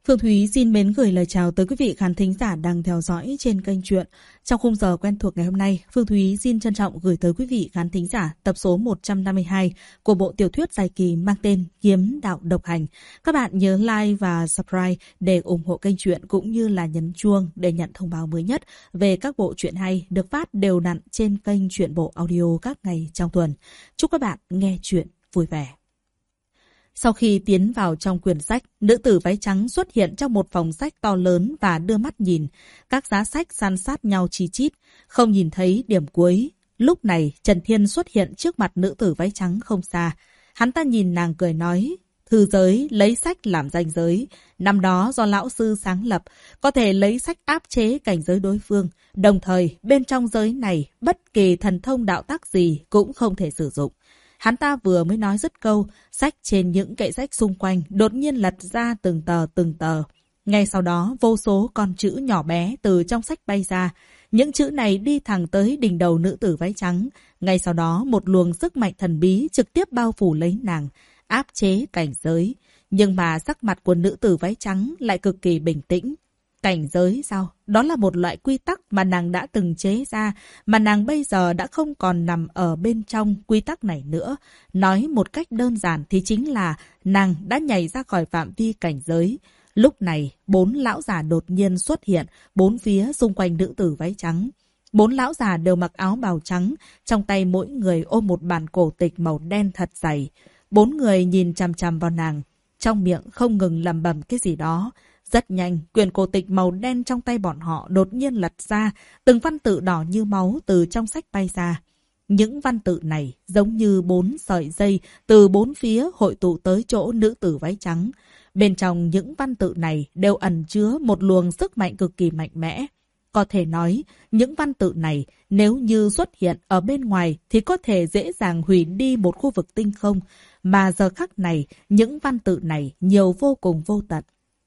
Phương Thúy xin mến gửi lời chào tới quý vị khán thính giả đang theo dõi trên kênh truyện. Trong khung giờ quen thuộc ngày hôm nay, Phương Thúy xin trân trọng gửi tới quý vị khán thính giả tập số 152 của bộ tiểu thuyết dài kỳ mang tên Kiếm Đạo Độc Hành. Các bạn nhớ like và subscribe để ủng hộ kênh truyện cũng như là nhấn chuông để nhận thông báo mới nhất về các bộ truyện hay được phát đều đặn trên kênh Truyện Bộ Audio các ngày trong tuần. Chúc các bạn nghe truyện vui vẻ. Sau khi tiến vào trong quyển sách, nữ tử váy trắng xuất hiện trong một phòng sách to lớn và đưa mắt nhìn. Các giá sách san sát nhau chi chít, không nhìn thấy điểm cuối. Lúc này, Trần Thiên xuất hiện trước mặt nữ tử váy trắng không xa. Hắn ta nhìn nàng cười nói, thư giới lấy sách làm danh giới. Năm đó do lão sư sáng lập, có thể lấy sách áp chế cảnh giới đối phương. Đồng thời, bên trong giới này, bất kỳ thần thông đạo tác gì cũng không thể sử dụng. Hắn ta vừa mới nói dứt câu, sách trên những kệ sách xung quanh đột nhiên lật ra từng tờ. Ngay sau đó, vô số con chữ nhỏ bé từ trong sách bay ra. Những chữ này đi thẳng tới đỉnh đầu nữ tử váy trắng. Ngay sau đó, một luồng sức mạnh thần bí trực tiếp bao phủ lấy nàng, áp chế cảnh giới. Nhưng mà sắc mặt của nữ tử váy trắng lại cực kỳ bình tĩnh. Cảnh giới sao? Đó là một loại quy tắc mà nàng đã từng chế ra, mà nàng bây giờ đã không còn nằm ở bên trong quy tắc này nữa. Nói một cách đơn giản thì chính là nàng đã nhảy ra khỏi phạm vi cảnh giới. Lúc này, 4 lão già đột nhiên xuất hiện, 4 phía xung quanh nữ tử váy trắng. 4 lão già đều mặc áo bào trắng, trong tay mỗi người ôm một bản cổ tịch màu đen thật dày. 4 người nhìn chằm chằm vào nàng, trong miệng không ngừng lẩm bẩm cái gì đó. Rất nhanh, quyển cổ tịch màu đen trong tay bọn họ đột nhiên lật ra, từng văn tự đỏ như máu từ trong sách bay ra. Những văn tự này giống như 4 sợi dây từ 4 phía hội tụ tới chỗ nữ tử váy trắng. Bên trong những văn tự này đều ẩn chứa một luồng sức mạnh cực kỳ mạnh mẽ. Có thể nói, những văn tự này nếu như xuất hiện ở bên ngoài thì có thể dễ dàng hủy đi một khu vực tinh không. Mà giờ khắc này, những văn tự này nhiều vô cùng vô tận.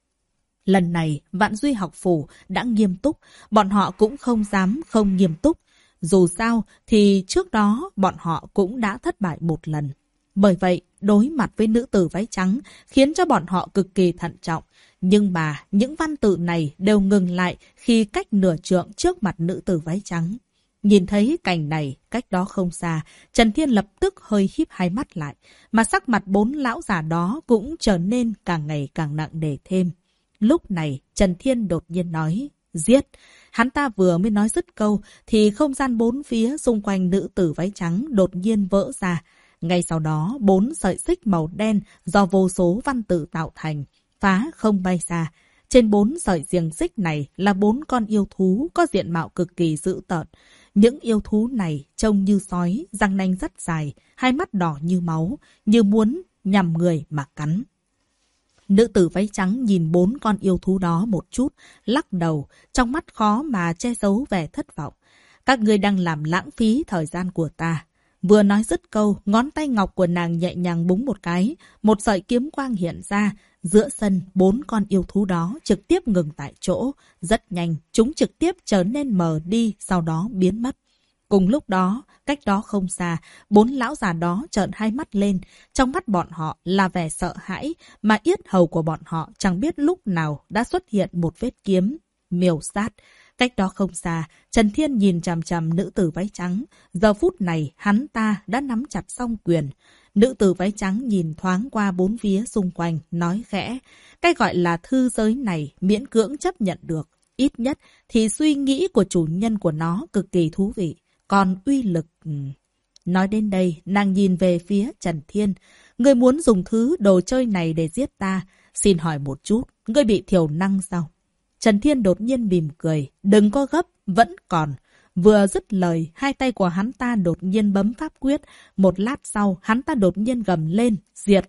Lần này, Vạn Duy học phủ đã nghiêm túc, bọn họ cũng không dám không nghiêm túc. Dù sao thì trước đó bọn họ cũng đã thất bại một lần. Bởi vậy, đối mặt với nữ tử váy trắng khiến cho bọn họ cực kỳ thận trọng. Nhưng mà những văn tự này đều ngừng lại khi cách nửa trượng trước mặt nữ tử váy trắng. Nhìn thấy cảnh này, cách đó không xa, Trần Thiên lập tức hơi híp hai mắt lại. Mà sắc mặt 4 lão già đó cũng trở nên càng ngày càng nặng nề thêm. Lúc này, Trần Thiên đột nhiên nói, giết. Hắn ta vừa mới nói dứt câu, thì không gian 4 phía xung quanh nữ tử váy trắng đột nhiên vỡ ra. Ngay sau đó, 4 sợi xích màu đen do vô số văn tự tạo thành, phá không bay ra. Trên 4 sợi xiềng xích này là 4 con yêu thú có diện mạo cực kỳ dữ tợn. Những yêu thú này trông như sói, răng nanh rất dài, hai mắt đỏ như máu, như muốn nhằm người mà cắn. Nữ tử váy trắng nhìn 4 con yêu thú đó một chút, lắc đầu, trong mắt khó mà che giấu vẻ thất vọng. Các ngươi đang làm lãng phí thời gian của ta. Vừa nói dứt câu, ngón tay ngọc của nàng nhẹ nhàng búng một cái, một sợi kiếm quang hiện ra. Giữa sân, 4 con yêu thú đó trực tiếp ngừng tại chỗ. Rất nhanh, chúng trực tiếp trở nên mờ đi, sau đó biến mất. Cùng lúc đó, cách đó không xa, 4 lão già đó trợn hai mắt lên. Trong mắt bọn họ là vẻ sợ hãi, mà yết hầu của bọn họ chẳng biết lúc nào đã xuất hiện một vết kiếm, miêu sát. Cách đó không xa, Trần Thiên nhìn chằm chằm nữ tử váy trắng. Giờ phút này, hắn ta đã nắm chặt song quyền. Nữ tử váy trắng nhìn thoáng qua 4 phía xung quanh, nói khẽ. Cái gọi là thư giới này miễn cưỡng chấp nhận được. Ít nhất thì suy nghĩ của chủ nhân của nó cực kỳ thú vị. Còn uy lực... Nói đến đây, nàng nhìn về phía Trần Thiên. Ngươi muốn dùng thứ đồ chơi này để giết ta. Xin hỏi một chút, ngươi bị thiểu năng sao? Trần Thiên đột nhiên mỉm cười. Đừng có gấp, vẫn còn. Vừa dứt lời, hai tay của hắn ta đột nhiên bấm pháp quyết. Một lát sau, hắn ta đột nhiên gầm lên, diệt.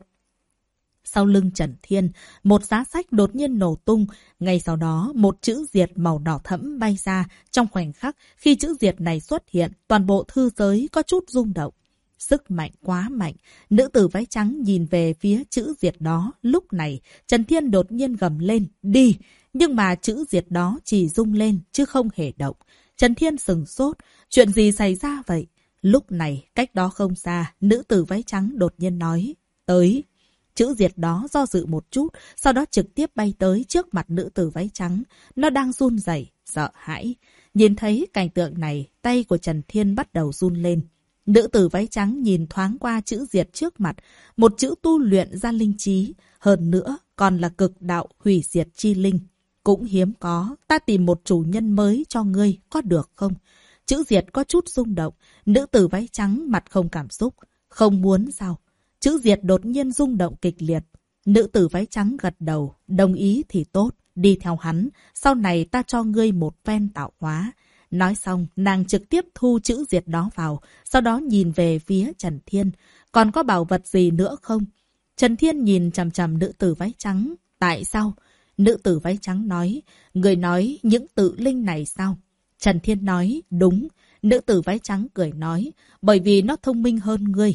Sau lưng Trần Thiên, một giá sách đột nhiên nổ tung. Ngay sau đó, một chữ diệt màu đỏ thẫm bay ra. Trong khoảnh khắc, khi chữ diệt này xuất hiện, toàn bộ thư giới có chút rung động. Sức mạnh quá mạnh. Nữ tử váy trắng nhìn về phía chữ diệt đó. Lúc này, Trần Thiên đột nhiên gầm lên, đi. Nhưng mà chữ diệt đó chỉ rung lên, chứ không hề động. Trần Thiên sừng sốt. Chuyện gì xảy ra vậy? Lúc này, cách đó không xa, nữ tử váy trắng đột nhiên nói, tới. Chữ Diệt đó do dự một chút, sau đó trực tiếp bay tới trước mặt nữ tử váy trắng. Nó đang run rẩy, sợ hãi. Nhìn thấy cảnh tượng này, tay của Trần Thiên bắt đầu run lên. Nữ tử váy trắng nhìn thoáng qua chữ Diệt trước mặt, một chữ tu luyện ra linh trí, hơn nữa còn là cực đạo hủy diệt chi linh. Cũng hiếm có, ta tìm một chủ nhân mới cho ngươi, có được không? Chữ Diệt có chút rung động, nữ tử váy trắng mặt không cảm xúc. Không muốn sao? Chữ Diệt đột nhiên rung động kịch liệt. Nữ tử váy trắng gật đầu, đồng ý thì tốt, đi theo hắn, sau này ta cho ngươi một phen tạo hóa. Nói xong, nàng trực tiếp thu chữ Diệt đó vào, sau đó nhìn về phía Trần Thiên. Còn có bảo vật gì nữa không? Trần Thiên nhìn chằm chằm nữ tử váy trắng. Tại sao? Nữ tử váy trắng nói, người nói những tự linh này sao? Trần Thiên nói, đúng. Nữ tử váy trắng cười nói, bởi vì nó thông minh hơn ngươi.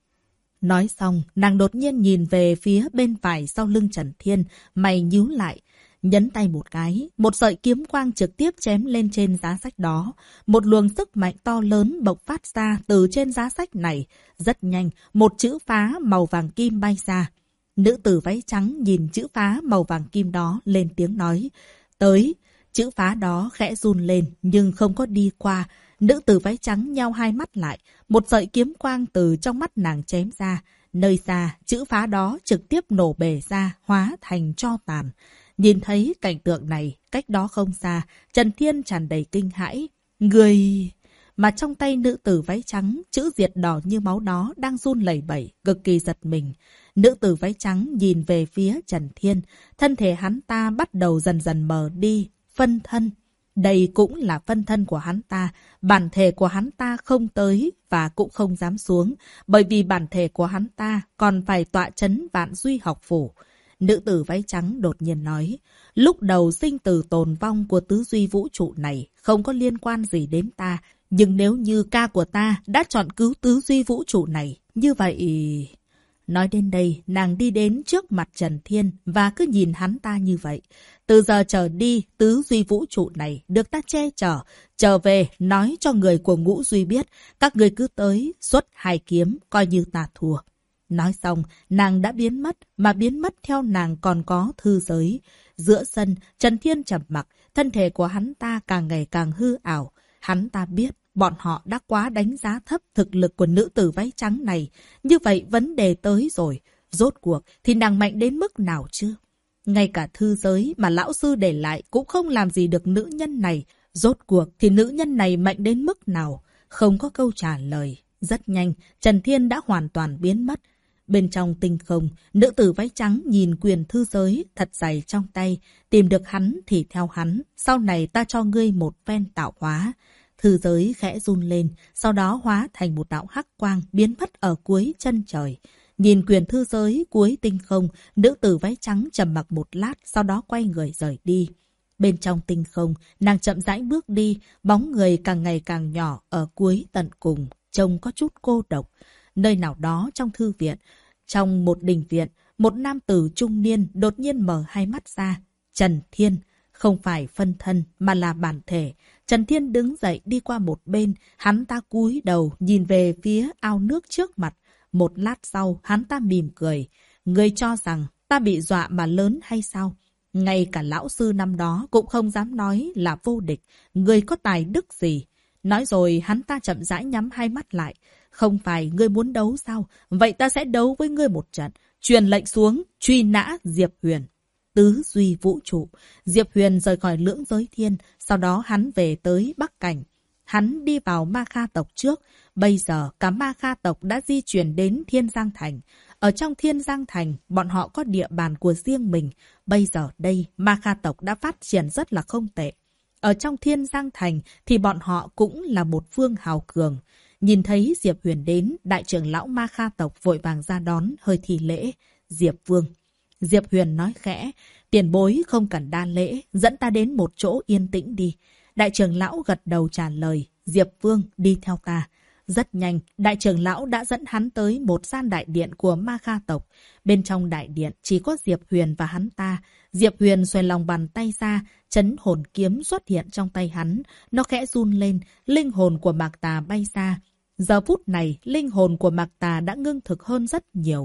Nói xong, nàng đột nhiên nhìn về phía bên phải sau lưng Trần Thiên, mày nhíu lại. Nhấn tay một cái, một sợi kiếm quang trực tiếp chém lên trên giá sách đó. Một luồng sức mạnh to lớn bộc phát ra từ trên giá sách này. Rất nhanh, một chữ phá màu vàng kim bay ra. Nữ tử váy trắng nhìn chữ phá màu vàng kim đó lên tiếng nói. Tới, chữ phá đó khẽ run lên nhưng không có đi qua. Nữ tử váy trắng nheo hai mắt lại. Một sợi kiếm quang từ trong mắt nàng chém ra. Nơi xa, chữ phá đó trực tiếp nổ bể ra, hóa thành tro tàn. Nhìn thấy cảnh tượng này, cách đó không xa, Trần Thiên tràn đầy kinh hãi. Người... Mà trong tay nữ tử váy trắng, chữ Diệt đỏ như máu đó đang run lẩy bẩy, cực kỳ giật mình. Nữ tử váy trắng nhìn về phía Trần Thiên, thân thể hắn ta bắt đầu dần dần mờ đi, phân thân. Đây cũng là phân thân của hắn ta, bản thể của hắn ta không tới và cũng không dám xuống, bởi vì bản thể của hắn ta còn phải tọa chấn Vạn Duy học phủ. Nữ tử váy trắng đột nhiên nói, lúc đầu sinh tử tồn vong của tứ duy vũ trụ này không có liên quan gì đến ta, nhưng nếu như ca của ta đã chọn cứu tứ duy vũ trụ này, như vậy... Nói đến đây, nàng đi đến trước mặt Trần Thiên và cứ nhìn hắn ta như vậy. Từ giờ trở đi, tứ duy vũ trụ này được ta che chở. Trở về, nói cho người của Ngũ Duy biết, các người cứ tới, xuất 2 kiếm, coi như ta thua. Nói xong, nàng đã biến mất, mà biến mất theo nàng còn có thư giới. Giữa sân, Trần Thiên trầm mặc, thân thể của hắn ta càng ngày càng hư ảo. Hắn ta biết, bọn họ đã quá đánh giá thấp thực lực của nữ tử váy trắng này. Như vậy vấn đề tới rồi. Rốt cuộc thì nàng mạnh đến mức nào chứ? Ngay cả thư giới mà lão sư để lại cũng không làm gì được nữ nhân này. Rốt cuộc thì nữ nhân này mạnh đến mức nào? Không có câu trả lời. Rất nhanh, Trần Thiên đã hoàn toàn biến mất. Bên trong tinh không, nữ tử váy trắng nhìn quyền thư giới thật dày trong tay. Tìm được hắn thì theo hắn. Sau này ta cho ngươi một phen tạo hóa. Thư giới khẽ run lên, sau đó hóa thành một đạo hắc quang biến mất ở cuối chân trời. Nhìn quyền thư giới cuối tinh không, nữ tử váy trắng trầm mặc một lát, sau đó quay người rời đi. Bên trong tinh không, nàng chậm rãi bước đi, bóng người càng ngày càng nhỏ ở cuối tận cùng, trông có chút cô độc. Nơi nào đó trong thư viện, trong một đình viện, một nam tử trung niên đột nhiên mở hai mắt ra. Trần Thiên, không phải phân thân mà là bản thể. Trần Thiên đứng dậy đi qua một bên, hắn ta cúi đầu nhìn về phía ao nước trước mặt. Một lát sau, hắn ta mỉm cười. Ngươi cho rằng ta bị dọa mà lớn hay sao? Ngay cả lão sư năm đó cũng không dám nói là vô địch. Ngươi có tài đức gì? Nói rồi hắn ta chậm rãi nhắm hai mắt lại. Không phải ngươi muốn đấu sao? Vậy ta sẽ đấu với ngươi một trận. Truyền lệnh xuống, truy nã Diệp Huyền. Tứ duy vũ trụ. Diệp Huyền rời khỏi lưỡng giới thiên, sau đó hắn về tới Bắc Cảnh. Hắn đi vào Ma Kha tộc trước. Bây giờ cả Ma Kha tộc đã di chuyển đến Thiên Giang Thành. Ở trong Thiên Giang Thành, bọn họ có địa bàn của riêng mình. Bây giờ đây, Ma Kha tộc đã phát triển rất là không tệ. Ở trong Thiên Giang Thành thì bọn họ cũng là một phương hào cường. Nhìn thấy Diệp Huyền đến, đại trưởng lão Ma Kha tộc vội vàng ra đón, hơi thi lễ. Diệp Vương. Diệp Huyền nói khẽ, tiền bối không cần đa lễ, dẫn ta đến một chỗ yên tĩnh đi. Đại trưởng lão gật đầu trả lời, Diệp Vương đi theo ta. Rất nhanh, đại trưởng lão đã dẫn hắn tới một gian đại điện của Ma Kha tộc. Bên trong đại điện chỉ có Diệp Huyền và hắn ta. Diệp Huyền xoay lòng bàn tay ra, chấn hồn kiếm xuất hiện trong tay hắn. Nó khẽ run lên, linh hồn của Mạc Tà bay ra. Giờ phút này, linh hồn của Mạc Tà đã ngưng thực hơn rất nhiều.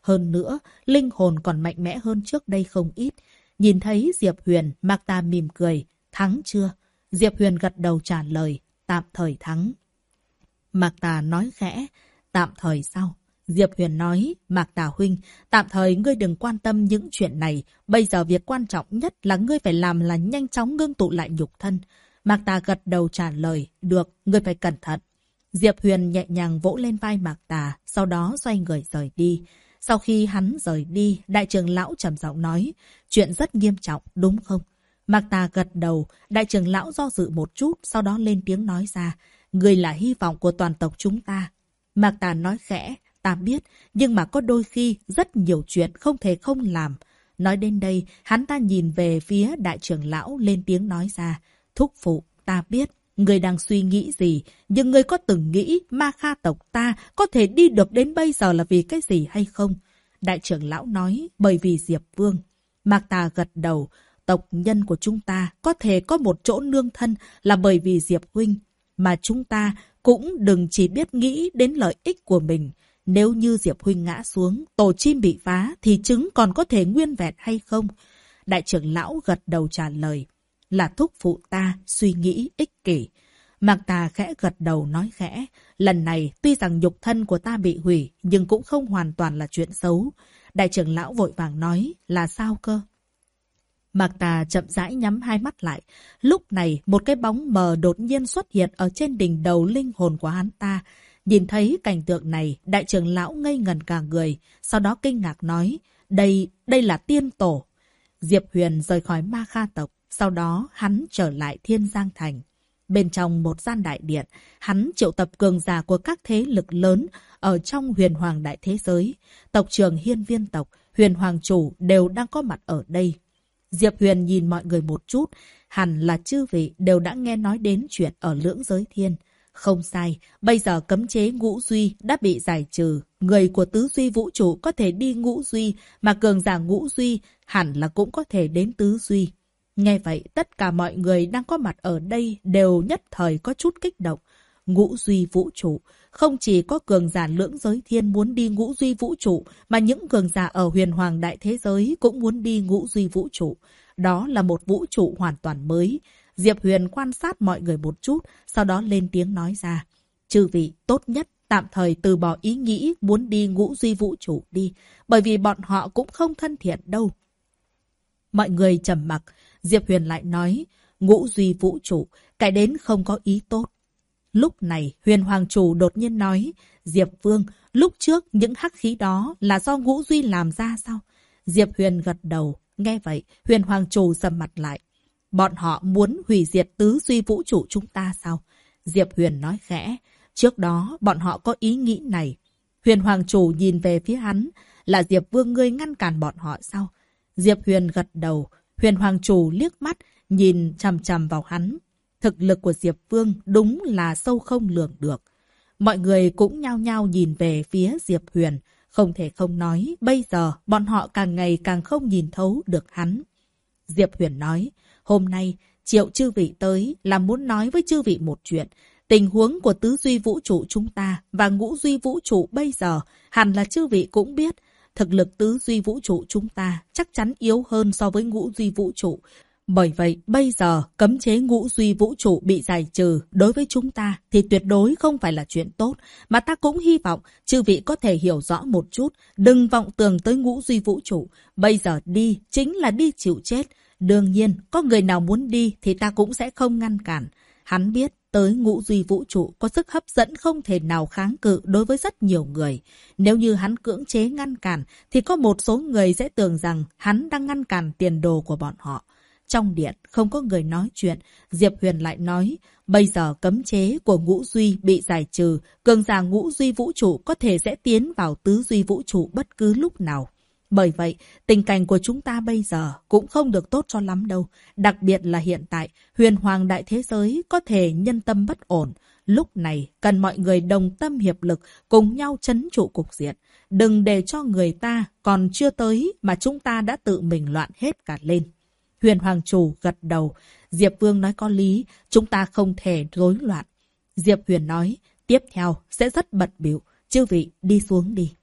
Hơn nữa, linh hồn còn mạnh mẽ hơn trước đây không ít. Nhìn thấy Diệp Huyền, Magda mỉm cười. Thắng chưa? Diệp Huyền gật đầu trả lời. Tạm thời thắng. Magda nói khẽ. Tạm thời sao? Diệp Huyền nói. Magda huynh, tạm thời ngươi đừng quan tâm những chuyện này. Bây giờ việc quan trọng nhất là ngươi phải làm là nhanh chóng ngưng tụ lại nhục thân. Magda gật đầu trả lời. Được, ngươi phải cẩn thận. Diệp Huyền nhẹ nhàng vỗ lên vai Magda, sau đó xoay người rời đi. Sau khi hắn rời đi, đại trưởng lão trầm giọng nói, chuyện rất nghiêm trọng, đúng không? Magda gật đầu, đại trưởng lão do dự một chút, sau đó lên tiếng nói ra, người là hy vọng của toàn tộc chúng ta. Magda nói khẽ, ta biết, nhưng mà có đôi khi rất nhiều chuyện không thể không làm. Nói đến đây, hắn ta nhìn về phía đại trưởng lão lên tiếng nói ra, thúc phụ, ta biết. Ngươi đang suy nghĩ gì, nhưng ngươi có từng nghĩ Ma Kha tộc ta có thể đi được đến bây giờ là vì cái gì hay không? Đại trưởng lão nói, bởi vì Diệp Vương. Magda gật đầu, tộc nhân của chúng ta có thể có một chỗ nương thân là bởi vì Diệp Huynh. Mà chúng ta cũng đừng chỉ biết nghĩ đến lợi ích của mình. Nếu như Diệp Huynh ngã xuống, tổ chim bị phá thì trứng còn có thể nguyên vẹn hay không? Đại trưởng lão gật đầu trả lời. Là thúc phụ ta suy nghĩ ích kỷ. Magda khẽ gật đầu nói khẽ. Lần này tuy rằng nhục thân của ta bị hủy nhưng cũng không hoàn toàn là chuyện xấu. Đại trưởng lão vội vàng nói là sao cơ? Magda chậm rãi nhắm hai mắt lại. Lúc này một cái bóng mờ đột nhiên xuất hiện ở trên đỉnh đầu linh hồn của hắn ta. Nhìn thấy cảnh tượng này, đại trưởng lão ngây ngẩn cả người. Sau đó kinh ngạc nói. Đây là tiên tổ. Diệp Huyền rời khỏi Ma Kha tộc. Sau đó, hắn trở lại Thiên Giang Thành. Bên trong một gian đại điện, hắn triệu tập cường giả của các thế lực lớn ở trong huyền hoàng đại thế giới. Tộc trưởng Hiên Viên tộc, huyền hoàng chủ đều đang có mặt ở đây. Diệp Huyền nhìn mọi người một chút, hẳn là chư vị đều đã nghe nói đến chuyện ở Lưỡng Giới Thiên. Không sai, bây giờ cấm chế ngũ duy đã bị giải trừ. Người của tứ duy vũ trụ có thể đi ngũ duy, mà cường giả ngũ duy hẳn là cũng có thể đến tứ duy. Nghe vậy, tất cả mọi người đang có mặt ở đây đều nhất thời có chút kích động. Ngũ duy vũ trụ, không chỉ có cường giả Lưỡng Giới Thiên muốn đi ngũ duy vũ trụ, mà những cường giả ở huyền hoàng đại thế giới cũng muốn đi ngũ duy vũ trụ. Đó là một vũ trụ hoàn toàn mới. Diệp Huyền quan sát mọi người một chút, sau đó lên tiếng nói ra. Chư vị tốt nhất tạm thời từ bỏ ý nghĩ muốn đi ngũ duy vũ trụ đi, bởi vì bọn họ cũng không thân thiện đâu. Mọi người trầm mặc. Diệp Huyền lại nói, ngũ duy vũ trụ, cái đến không có ý tốt. Lúc này, huyền hoàng chủ đột nhiên nói, Diệp Vương, lúc trước những hắc khí đó là do ngũ duy làm ra sao? Diệp Huyền gật đầu, nghe vậy, huyền hoàng chủ sầm mặt lại. Bọn họ muốn hủy diệt tứ duy vũ trụ chúng ta sao? Diệp Huyền nói khẽ, trước đó bọn họ có ý nghĩ này. Huyền hoàng chủ nhìn về phía hắn, là Diệp Vương ngươi ngăn cản bọn họ sao? Diệp Huyền gật đầu. Huyền hoàng chủ liếc mắt, nhìn chằm chằm vào hắn. Thực lực của Diệp Vương đúng là sâu không lường được. Mọi người cũng nhao nhao nhìn về phía Diệp Huyền. Không thể không nói, bây giờ bọn họ càng ngày càng không nhìn thấu được hắn. Diệp Huyền nói, hôm nay triệu chư vị tới là muốn nói với chư vị một chuyện. Tình huống của tứ duy vũ trụ chúng ta và ngũ duy vũ trụ bây giờ hẳn là chư vị cũng biết. Thực lực tứ duy vũ trụ chúng ta chắc chắn yếu hơn so với ngũ duy vũ trụ. Bởi vậy, bây giờ cấm chế ngũ duy vũ trụ bị giải trừ đối với chúng ta thì tuyệt đối không phải là chuyện tốt. Mà ta cũng hy vọng chư vị có thể hiểu rõ một chút, đừng vọng tưởng tới ngũ duy vũ trụ. Bây giờ đi chính là đi chịu chết. Đương nhiên, có người nào muốn đi thì ta cũng sẽ không ngăn cản. Hắn biết tới ngũ duy vũ trụ có sức hấp dẫn không thể nào kháng cự đối với rất nhiều người. Nếu như hắn cưỡng chế ngăn cản thì có một số người sẽ tưởng rằng hắn đang ngăn cản tiền đồ của bọn họ. Trong điện không có người nói chuyện, Diệp Huyền lại nói, bây giờ cấm chế của ngũ duy bị giải trừ, cường giả ngũ duy vũ trụ có thể sẽ tiến vào tứ duy vũ trụ bất cứ lúc nào. Bởi vậy, tình cảnh của chúng ta bây giờ cũng không được tốt cho lắm đâu. Đặc biệt là hiện tại, huyền hoàng đại thế giới có thể nhân tâm bất ổn. Lúc này, cần mọi người đồng tâm hiệp lực, cùng nhau trấn trụ cục diện. Đừng để cho người ta còn chưa tới mà chúng ta đã tự mình loạn hết cả lên. Huyền hoàng chủ gật đầu. Diệp Vương nói có lý, chúng ta không thể rối loạn. Diệp Huyền nói, tiếp theo sẽ rất bận bịu. Chư vị đi xuống đi.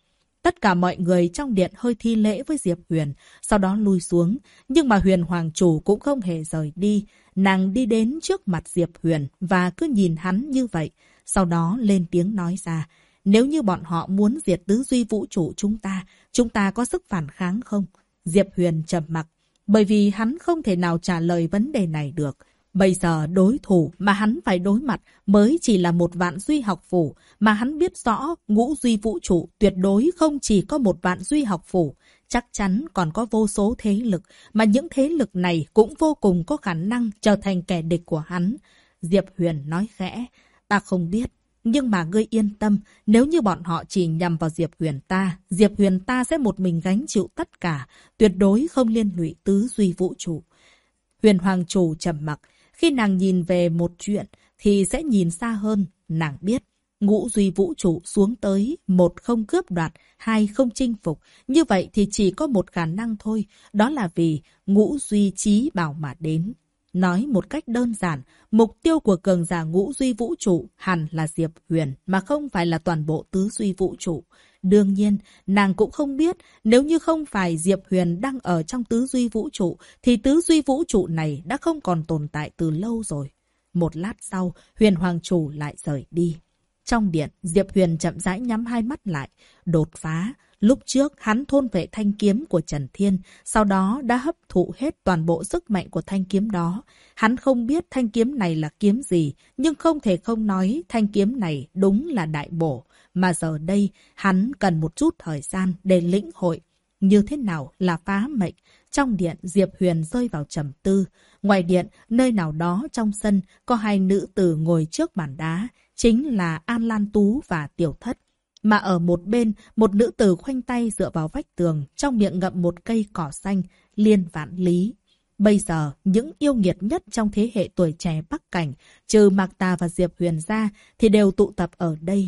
Tất cả mọi người trong điện hơi thi lễ với Diệp Huyền, sau đó lui xuống. Nhưng mà Huyền Hoàng Chủ cũng không hề rời đi. Nàng đi đến trước mặt Diệp Huyền và cứ nhìn hắn như vậy. Sau đó lên tiếng nói ra, nếu như bọn họ muốn diệt tứ duy vũ trụ chúng ta có sức phản kháng không? Diệp Huyền trầm mặc, bởi vì hắn không thể nào trả lời vấn đề này được. Bây giờ đối thủ mà hắn phải đối mặt mới chỉ là một vạn duy học phủ, mà hắn biết rõ ngũ duy vũ trụ tuyệt đối không chỉ có một vạn duy học phủ, chắc chắn còn có vô số thế lực, mà những thế lực này cũng vô cùng có khả năng trở thành kẻ địch của hắn. Diệp Huyền nói khẽ, ta không biết, nhưng mà ngươi yên tâm, nếu như bọn họ chỉ nhằm vào Diệp Huyền ta sẽ một mình gánh chịu tất cả, tuyệt đối không liên lụy tứ duy vũ trụ. Huyền Hoàng Chủ trầm mặc. Khi nàng nhìn về một chuyện thì sẽ nhìn xa hơn. Nàng biết ngũ duy vũ trụ xuống tới, một không cướp đoạt, hai không chinh phục. Như vậy thì chỉ có một khả năng thôi, đó là vì ngũ duy chí bảo mà đến. Nói một cách đơn giản, mục tiêu của cường giả ngũ duy vũ trụ hẳn là Diệp Huyền, mà không phải là toàn bộ tứ duy vũ trụ. Đương nhiên, nàng cũng không biết, nếu như không phải Diệp Huyền đang ở trong tứ duy vũ trụ, thì tứ duy vũ trụ này đã không còn tồn tại từ lâu rồi. Một lát sau, Huyền Hoàng Chủ lại rời đi. Trong điện, Diệp Huyền chậm rãi nhắm hai mắt lại, đột phá. Lúc trước, hắn thôn vệ thanh kiếm của Trần Thiên, sau đó đã hấp thụ hết toàn bộ sức mạnh của thanh kiếm đó. Hắn không biết thanh kiếm này là kiếm gì, nhưng không thể không nói thanh kiếm này đúng là đại bổ. Mà giờ đây, hắn cần một chút thời gian để lĩnh hội. Như thế nào là phá mệnh? Trong điện, Diệp Huyền rơi vào trầm tư. Ngoài điện, nơi nào đó trong sân, có hai nữ tử ngồi trước bàn đá, chính là An Lan Tú và Tiểu Thất. Mà ở một bên, một nữ tử khoanh tay dựa vào vách tường, trong miệng ngậm một cây cỏ xanh, Liên Vạn Lý. Bây giờ, những yêu nghiệt nhất trong thế hệ tuổi trẻ Bắc Cảnh, trừ Mạc Tà và Diệp Huyền ra, thì đều tụ tập ở đây.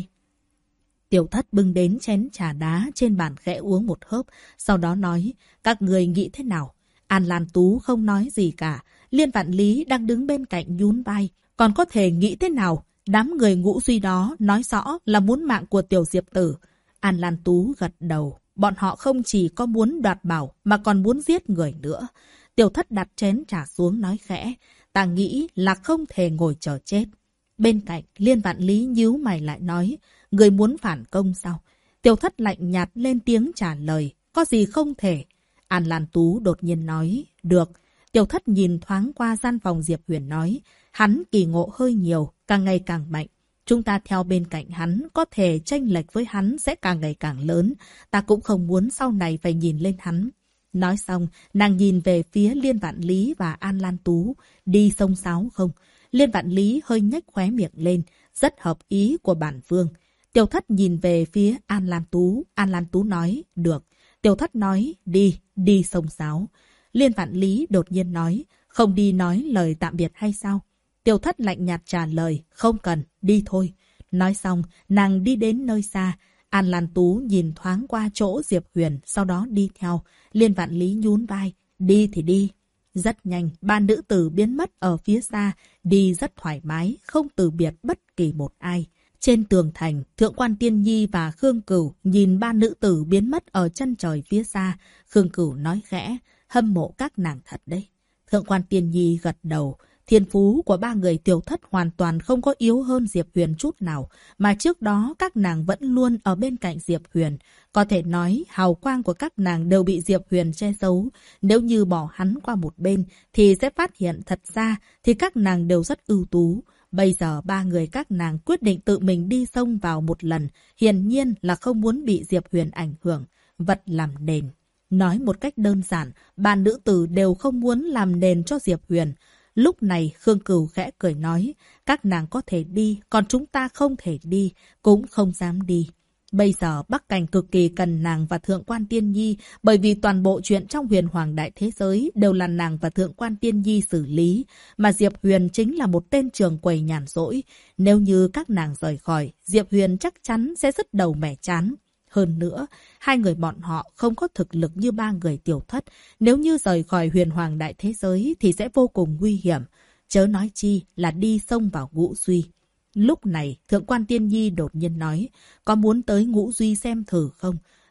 Tiểu Thất bưng đến chén trà đá trên bàn khẽ uống một hớp, sau đó nói, các người nghĩ thế nào? An Lan Tú không nói gì cả, Liên Vạn Lý đang đứng bên cạnh nhún vai, còn có thể nghĩ thế nào? Đám người ngũ duy đó nói rõ là muốn mạng của tiểu Diệp tử. An Lan Tú gật đầu, bọn họ không chỉ có muốn đoạt bảo mà còn muốn giết người nữa. Tiểu Thất đặt chén trà xuống nói khẽ, ta nghĩ là không thể ngồi chờ chết. Bên cạnh, Liên Vạn Lý nhíu mày lại nói, người muốn phản công sao? Tiểu Thất lạnh nhạt lên tiếng trả lời, có gì không thể? An Lan Tú đột nhiên nói, được. Tiểu Thất nhìn thoáng qua gian phòng Diệp Huyền nói, hắn kỳ ngộ hơi nhiều, càng ngày càng mạnh. Chúng ta theo bên cạnh hắn, có thể chênh lệch với hắn sẽ càng ngày càng lớn. Ta cũng không muốn sau này phải nhìn lên hắn. Nói xong, nàng nhìn về phía Liên Vạn Lý và An Lan Tú, đi xông xáo không? Liên Vạn Lý hơi nhếch khóe miệng lên, rất hợp ý của bản vương. Tiểu Thất nhìn về phía An Lan Tú nói, được. Tiểu Thất nói, đi xông xáo. Liên Vạn Lý đột nhiên nói, không đi nói lời tạm biệt hay sao? Tiểu Thất lạnh nhạt trả lời, không cần, đi thôi. Nói xong, nàng đi đến nơi xa. An Lan Tú nhìn thoáng qua chỗ Diệp Huyền, sau đó đi theo. Liên Vạn Lý nhún vai, đi thì đi. Rất nhanh, ba nữ tử biến mất ở phía xa, đi rất thoải mái, không từ biệt bất kỳ một ai. Trên tường thành, Thượng quan Tiên Nhi và Khương Cửu nhìn ba nữ tử biến mất ở chân trời phía xa. Khương Cửu nói khẽ, hâm mộ các nàng thật đấy. Thượng quan Tiên Nhi gật đầu. Thiên phú của ba người Tiểu Thất hoàn toàn không có yếu hơn Diệp Huyền chút nào, mà trước đó các nàng vẫn luôn ở bên cạnh Diệp Huyền. Có thể nói hào quang của các nàng đều bị Diệp Huyền che giấu. Nếu như bỏ hắn qua một bên thì sẽ phát hiện thật ra thì các nàng đều rất ưu tú. Bây giờ ba người các nàng quyết định tự mình đi xông vào một lần, hiển nhiên là không muốn bị Diệp Huyền ảnh hưởng. Vật làm nền. Nói một cách đơn giản, ba nữ tử đều không muốn làm nền cho Diệp Huyền. Lúc này Khương Cửu khẽ cười nói, các nàng có thể đi, còn chúng ta không thể đi, cũng không dám đi. Bây giờ Bắc Cảnh cực kỳ cần nàng và Thượng quan Tiên Nhi, bởi vì toàn bộ chuyện trong Huyền Hoàng đại thế giới đều là nàng và Thượng quan Tiên Nhi xử lý, mà Diệp Huyền chính là một tên trường quầy nhàn rỗi. Nếu như các nàng rời khỏi, Diệp Huyền chắc chắn sẽ sứt đầu mẻ chán. Hơn nữa, hai người bọn họ không có thực lực như ba người Tiểu Thất. Nếu như rời khỏi Huyền Hoàng đại thế giới thì sẽ vô cùng nguy hiểm. Chớ nói chi là đi xông vào Ngũ Duy. Lúc này, Thượng quan Tiên Nhi đột nhiên nói, có muốn tới Ngũ Duy xem thử không?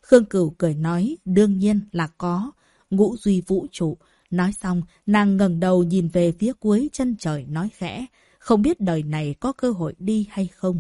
Khương Cửu cười nói, đương nhiên là có. Ngũ duy vũ trụ. Nói xong, nàng ngẩng đầu nhìn về phía cuối chân trời nói khẽ, không biết đời này có cơ hội đi hay không.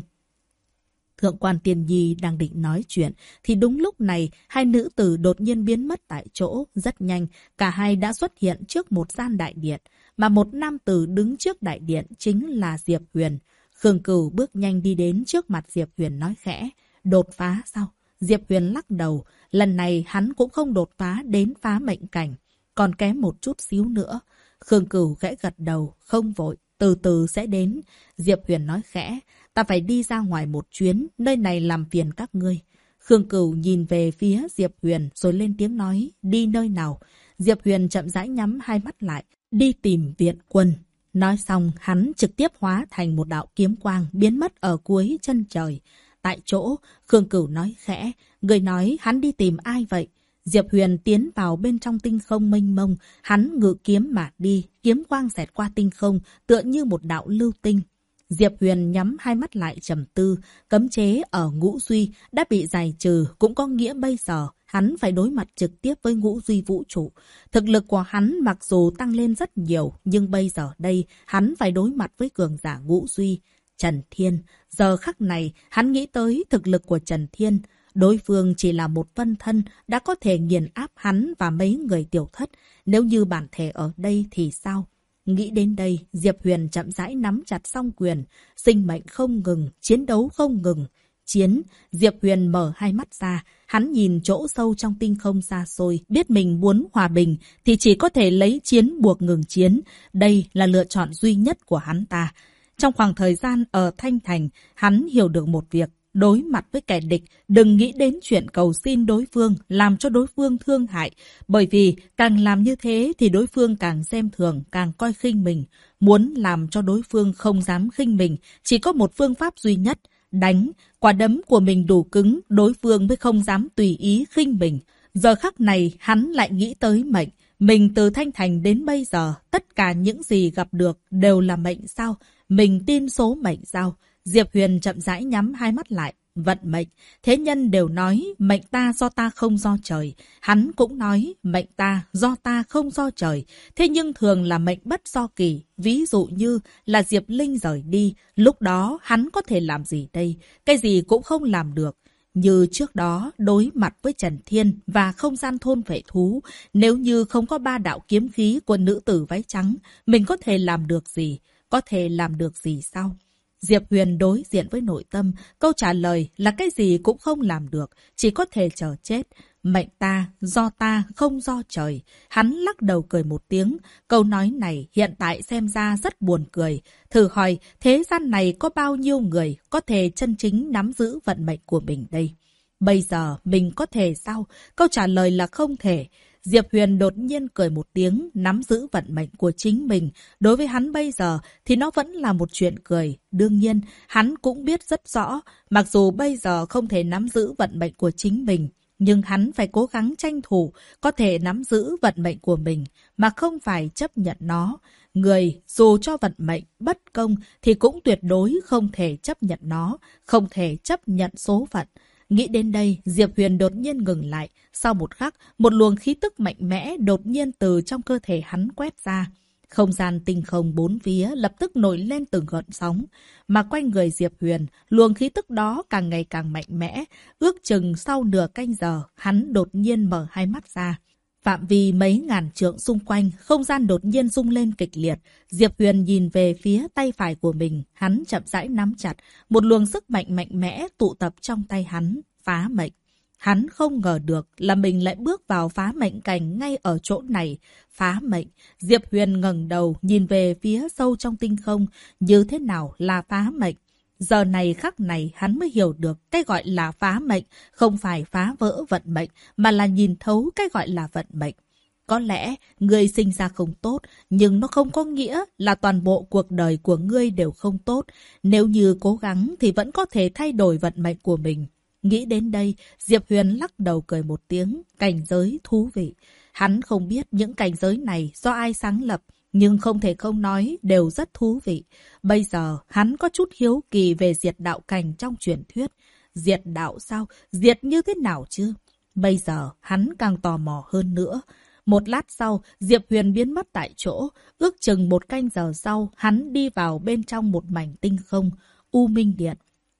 Thượng quan Tiên Nhi đang định nói chuyện, thì đúng lúc này, hai nữ tử đột nhiên biến mất tại chỗ, rất nhanh, cả hai đã xuất hiện trước một gian đại điện, mà một nam tử đứng trước đại điện chính là Diệp Huyền. Khương Cửu bước nhanh đi đến trước mặt Diệp Huyền nói khẽ, đột phá sao? Diệp Huyền lắc đầu, lần này hắn cũng không đột phá đến phá mệnh cảnh, còn kém một chút xíu nữa. Khương Cửu khẽ gật đầu, không vội, từ từ sẽ đến. Diệp Huyền nói khẽ, ta phải đi ra ngoài một chuyến, nơi này làm phiền các ngươi. Khương Cửu nhìn về phía Diệp Huyền rồi lên tiếng nói, đi nơi nào? Diệp Huyền chậm rãi nhắm hai mắt lại, đi tìm viện quân. Nói xong, hắn trực tiếp hóa thành một đạo kiếm quang biến mất ở cuối chân trời. Tại chỗ, Khương Cửu nói khẽ, người nói hắn đi tìm ai vậy? Diệp Huyền tiến vào bên trong tinh không mênh mông, hắn ngự kiếm mà đi, kiếm quang xẹt qua tinh không, tựa như một đạo lưu tinh. Diệp Huyền nhắm hai mắt lại trầm tư, cấm chế ở Ngũ Duy đã bị giải trừ, cũng có nghĩa bây giờ hắn phải đối mặt trực tiếp với Ngũ Duy vũ trụ. Thực lực của hắn mặc dù tăng lên rất nhiều, nhưng bây giờ đây hắn phải đối mặt với cường giả Ngũ Duy. Trần Thiên, giờ khắc này hắn nghĩ tới thực lực của Trần Thiên. Đối phương chỉ là một phân thân đã có thể nghiền áp hắn và mấy người tiểu thất. Nếu như bản thể ở đây thì sao? Nghĩ đến đây, Diệp Huyền chậm rãi nắm chặt song quyền. Sinh mệnh không ngừng, chiến đấu không ngừng. Chiến, Diệp Huyền mở hai mắt ra. Hắn nhìn chỗ sâu trong tinh không xa xôi. Biết mình muốn hòa bình thì chỉ có thể lấy chiến buộc ngừng chiến. Đây là lựa chọn duy nhất của hắn ta. Trong khoảng thời gian ở Thanh Thành, hắn hiểu được một việc. Đối mặt với kẻ địch, đừng nghĩ đến chuyện cầu xin đối phương, làm cho đối phương thương hại. Bởi vì càng làm như thế thì đối phương càng xem thường, càng coi khinh mình. Muốn làm cho đối phương không dám khinh mình, chỉ có một phương pháp duy nhất. Đánh, quả đấm của mình đủ cứng, đối phương mới không dám tùy ý khinh mình. Giờ khắc này, hắn lại nghĩ tới mệnh. Mình từ Thanh Thành đến bây giờ, tất cả những gì gặp được đều là mệnh sao? Mình tin số mệnh sao? Diệp Huyền chậm rãi nhắm hai mắt lại. Vận mệnh. Thế nhân đều nói mệnh ta do ta không do trời. Hắn cũng nói mệnh ta do ta không do trời. Thế nhưng thường là mệnh bất do kỳ. Ví dụ như là Diệp Linh rời đi. Lúc đó hắn có thể làm gì đây? Cái gì cũng không làm được. Như trước đó đối mặt với Trần Thiên và không gian thôn vệ thú. Nếu như không có ba đạo kiếm khí của nữ tử váy trắng, mình có thể làm được gì? Có thể làm được gì sao? Diệp Huyền đối diện với nội tâm, câu trả lời là cái gì cũng không làm được, chỉ có thể chờ chết. Mệnh ta, do ta, không do trời. Hắn lắc đầu cười một tiếng. Câu nói này hiện tại xem ra rất buồn cười. Thử hỏi, thế gian này có bao nhiêu người có thể chân chính nắm giữ vận mệnh của mình đây? Bây giờ mình có thể sao? Câu trả lời là không thể. Diệp Huyền đột nhiên cười một tiếng, nắm giữ vận mệnh của chính mình. Đối với hắn bây giờ thì nó vẫn là một chuyện cười. Đương nhiên, hắn cũng biết rất rõ, mặc dù bây giờ không thể nắm giữ vận mệnh của chính mình, nhưng hắn phải cố gắng tranh thủ, có thể nắm giữ vận mệnh của mình, mà không phải chấp nhận nó. Người, dù cho vận mệnh bất công thì cũng tuyệt đối không thể chấp nhận nó, không thể chấp nhận số phận. Nghĩ đến đây, Diệp Huyền đột nhiên ngừng lại. Sau một khắc, một luồng khí tức mạnh mẽ đột nhiên từ trong cơ thể hắn quét ra. Không gian tinh không bốn phía lập tức nổi lên từng gợn sóng. Mà quanh người Diệp Huyền, luồng khí tức đó càng ngày càng mạnh mẽ. Ước chừng sau nửa canh giờ, hắn đột nhiên mở hai mắt ra. Phạm vi mấy ngàn trượng xung quanh, không gian đột nhiên rung lên kịch liệt. Diệp Huyền nhìn về phía tay phải của mình, hắn chậm rãi nắm chặt. Một luồng sức mạnh mạnh mẽ tụ tập trong tay hắn, phá mệnh. Hắn không ngờ được là mình lại bước vào phá mệnh cảnh ngay ở chỗ này. Phá mệnh. Diệp Huyền ngẩng đầu nhìn về phía sâu trong tinh không. Như thế nào là phá mệnh? Giờ này khắc này hắn mới hiểu được cái gọi là phá mệnh, không phải phá vỡ vận mệnh, mà là nhìn thấu cái gọi là vận mệnh. Có lẽ ngươi sinh ra không tốt, nhưng nó không có nghĩa là toàn bộ cuộc đời của ngươi đều không tốt. Nếu như cố gắng thì vẫn có thể thay đổi vận mệnh của mình. Nghĩ đến đây, Diệp Huyền lắc đầu cười một tiếng, cảnh giới thú vị. Hắn không biết những cảnh giới này do ai sáng lập, nhưng không thể không nói đều rất thú vị. Bây giờ, hắn có chút hiếu kỳ về diệt đạo cảnh trong truyền thuyết. Diệt đạo sao? Diệt như thế nào chứ? Bây giờ hắn càng tò mò hơn nữa. Một lát sau, Diệp Huyền biến mất tại chỗ. Ước chừng 1 canh giờ sau, hắn đi vào bên trong một mảnh tinh không, U Minh Điện.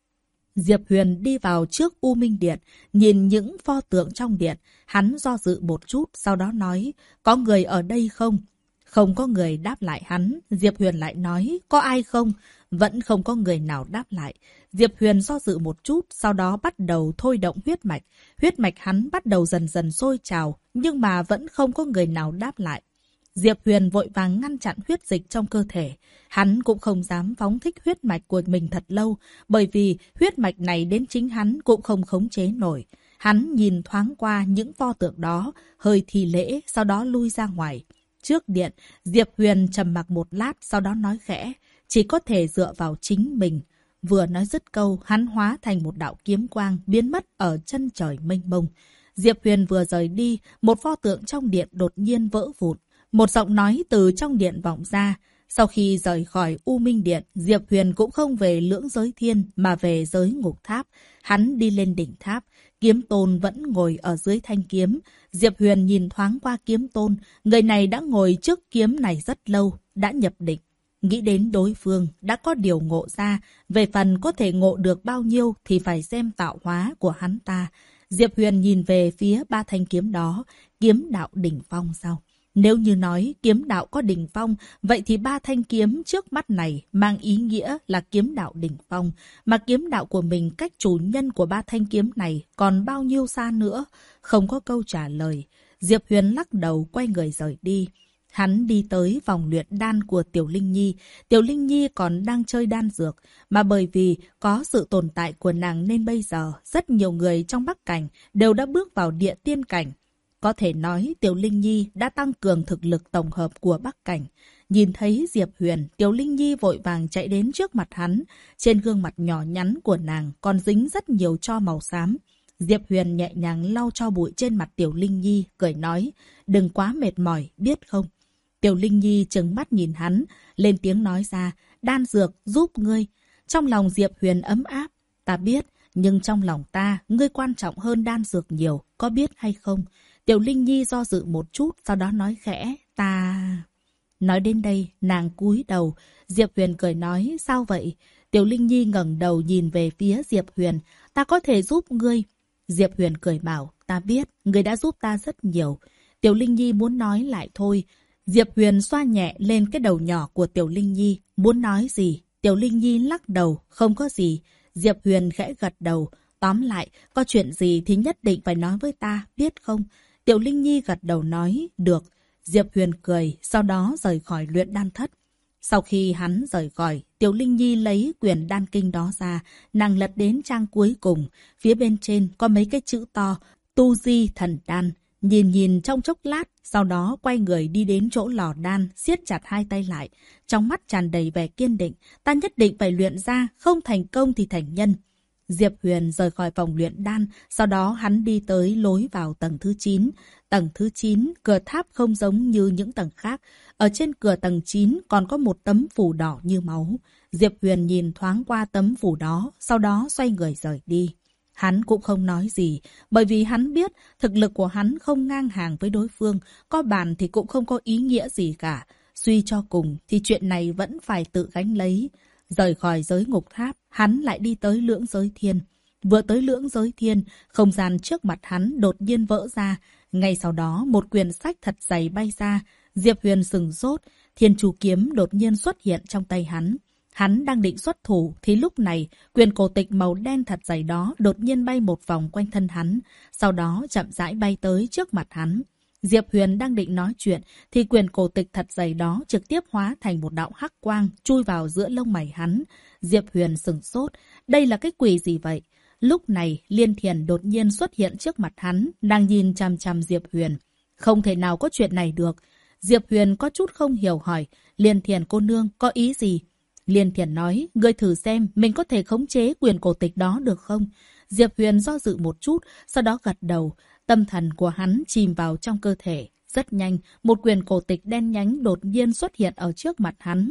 Diệp Huyền đi vào trước U Minh Điện, nhìn những pho tượng trong điện. Hắn do dự một chút, sau đó nói, có người ở đây không? Không có người đáp lại hắn. Diệp Huyền lại nói, có ai không? Vẫn không có người nào đáp lại. Diệp Huyền do dự một chút, sau đó bắt đầu thôi động huyết mạch. Huyết mạch hắn bắt đầu dần dần sôi trào, nhưng mà vẫn không có người nào đáp lại. Diệp Huyền vội vàng ngăn chặn huyết dịch trong cơ thể. Hắn cũng không dám phóng thích huyết mạch của mình thật lâu, bởi vì huyết mạch này đến chính hắn cũng không khống chế nổi. Hắn nhìn thoáng qua những pho tượng đó, hơi thi lễ, sau đó lui ra ngoài. Trước điện, Diệp Huyền trầm mặc một lát, sau đó nói khẽ, chỉ có thể dựa vào chính mình. Vừa nói dứt câu, hắn hóa thành một đạo kiếm quang, biến mất ở chân trời mênh mông. Diệp Huyền vừa rời đi, một pho tượng trong điện đột nhiên vỡ vụn. Một giọng nói từ trong điện vọng ra. Sau khi rời khỏi U Minh Điện, Diệp Huyền cũng không về lưỡng giới thiên mà về giới ngục tháp. Hắn đi lên đỉnh tháp. Kiếm Tôn vẫn ngồi ở dưới thanh kiếm. Diệp Huyền nhìn thoáng qua Kiếm Tôn. Người này đã ngồi trước kiếm này rất lâu, đã nhập định. Nghĩ đến đối phương đã có điều ngộ ra. Về phần có thể ngộ được bao nhiêu thì phải xem tạo hóa của hắn ta. Diệp Huyền nhìn về phía 3 thanh kiếm đó. Kiếm đạo đỉnh phong sao? Nếu như nói kiếm đạo có đỉnh phong, vậy thì 3 thanh kiếm trước mắt này mang ý nghĩa là kiếm đạo đỉnh phong. Mà kiếm đạo của mình cách chủ nhân của 3 thanh kiếm này còn bao nhiêu xa nữa? Không có câu trả lời. Diệp Huyền lắc đầu quay người rời đi. Hắn đi tới vòng luyện đan của Tiểu Linh Nhi. Tiểu Linh Nhi còn đang chơi đan dược. Mà bởi vì có sự tồn tại của nàng nên bây giờ rất nhiều người trong Bắc Cảnh đều đã bước vào địa tiên cảnh. Có thể nói Tiểu Linh Nhi đã tăng cường thực lực tổng hợp của Bắc Cảnh. Nhìn thấy Diệp Huyền, Tiểu Linh Nhi vội vàng chạy đến trước mặt hắn. Trên gương mặt nhỏ nhắn của nàng còn dính rất nhiều tro màu xám. Diệp Huyền nhẹ nhàng lau tro bụi trên mặt Tiểu Linh Nhi, cười nói, đừng quá mệt mỏi, biết không? Tiểu Linh Nhi trừng mắt nhìn hắn, lên tiếng nói ra, đan dược giúp ngươi. Trong lòng Diệp Huyền ấm áp, ta biết, nhưng trong lòng ta, ngươi quan trọng hơn đan dược nhiều, có biết hay không? Tiểu Linh Nhi do dự một chút, sau đó nói khẽ, ta... Nói đến đây, nàng cúi đầu. Diệp Huyền cười nói, sao vậy? Tiểu Linh Nhi ngẩng đầu nhìn về phía Diệp Huyền, ta có thể giúp ngươi. Diệp Huyền cười bảo, ta biết, ngươi đã giúp ta rất nhiều. Tiểu Linh Nhi muốn nói lại thôi. Diệp Huyền xoa nhẹ lên cái đầu nhỏ của Tiểu Linh Nhi, muốn nói gì? Tiểu Linh Nhi lắc đầu, không có gì. Diệp Huyền khẽ gật đầu, tóm lại, có chuyện gì thì nhất định phải nói với ta, biết không? Tiểu Linh Nhi gật đầu nói, được. Diệp Huyền cười, sau đó rời khỏi luyện đan thất. Sau khi hắn rời khỏi, Tiểu Linh Nhi lấy quyển đan kinh đó ra, nàng lật đến trang cuối cùng. Phía bên trên có mấy cái chữ to, tu di thần đan. Nhìn trong chốc lát, sau đó quay người đi đến chỗ lò đan, siết chặt hai tay lại. Trong mắt tràn đầy vẻ kiên định, ta nhất định phải luyện ra, không thành công thì thành nhân. Diệp Huyền rời khỏi phòng luyện đan, sau đó hắn đi tới lối vào tầng thứ 9. Tầng thứ 9, cửa tháp không giống như những tầng khác. Ở trên cửa tầng 9 còn có một tấm phủ đỏ như máu. Diệp Huyền nhìn thoáng qua tấm phủ đó, sau đó xoay người rời đi. Hắn cũng không nói gì, bởi vì hắn biết thực lực của hắn không ngang hàng với đối phương, có bàn thì cũng không có ý nghĩa gì cả. Suy cho cùng thì chuyện này vẫn phải tự gánh lấy. Rời khỏi giới ngục tháp, hắn lại đi tới lưỡng giới thiên. Vừa tới lưỡng giới thiên, không gian trước mặt hắn đột nhiên vỡ ra. Ngay sau đó, một quyển sách thật dày bay ra. Diệp Huyền sừng sốt, Thiên Chu kiếm đột nhiên xuất hiện trong tay hắn. Hắn đang định xuất thủ, thì lúc này, quyển cổ tịch màu đen thật dày đó đột nhiên bay một vòng quanh thân hắn. Sau đó chậm rãi bay tới trước mặt hắn. Diệp Huyền đang định nói chuyện, thì quyển cổ tịch thật dày đó trực tiếp hóa thành một đạo hắc quang, chui vào giữa lông mày hắn. Diệp Huyền sừng sốt, đây là cái quỷ gì vậy? Lúc này, Liên Thiền đột nhiên xuất hiện trước mặt hắn, đang nhìn chằm chằm Diệp Huyền. Không thể nào có chuyện này được. Diệp Huyền có chút không hiểu hỏi, Liên Thiền cô nương có ý gì? Liên Thiền nói, ngươi thử xem mình có thể khống chế quyển cổ tịch đó được không? Diệp Huyền do dự một chút, sau đó gật đầu. Tâm thần của hắn chìm vào trong cơ thể. Rất nhanh, một quyển cổ tịch đen nhánh đột nhiên xuất hiện ở trước mặt hắn.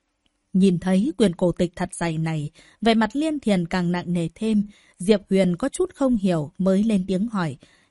Nhìn thấy quyển cổ tịch thật dày này, vẻ mặt Liên Thiền càng nặng nề thêm. Diệp Huyền có chút không hiểu mới lên tiếng hỏi.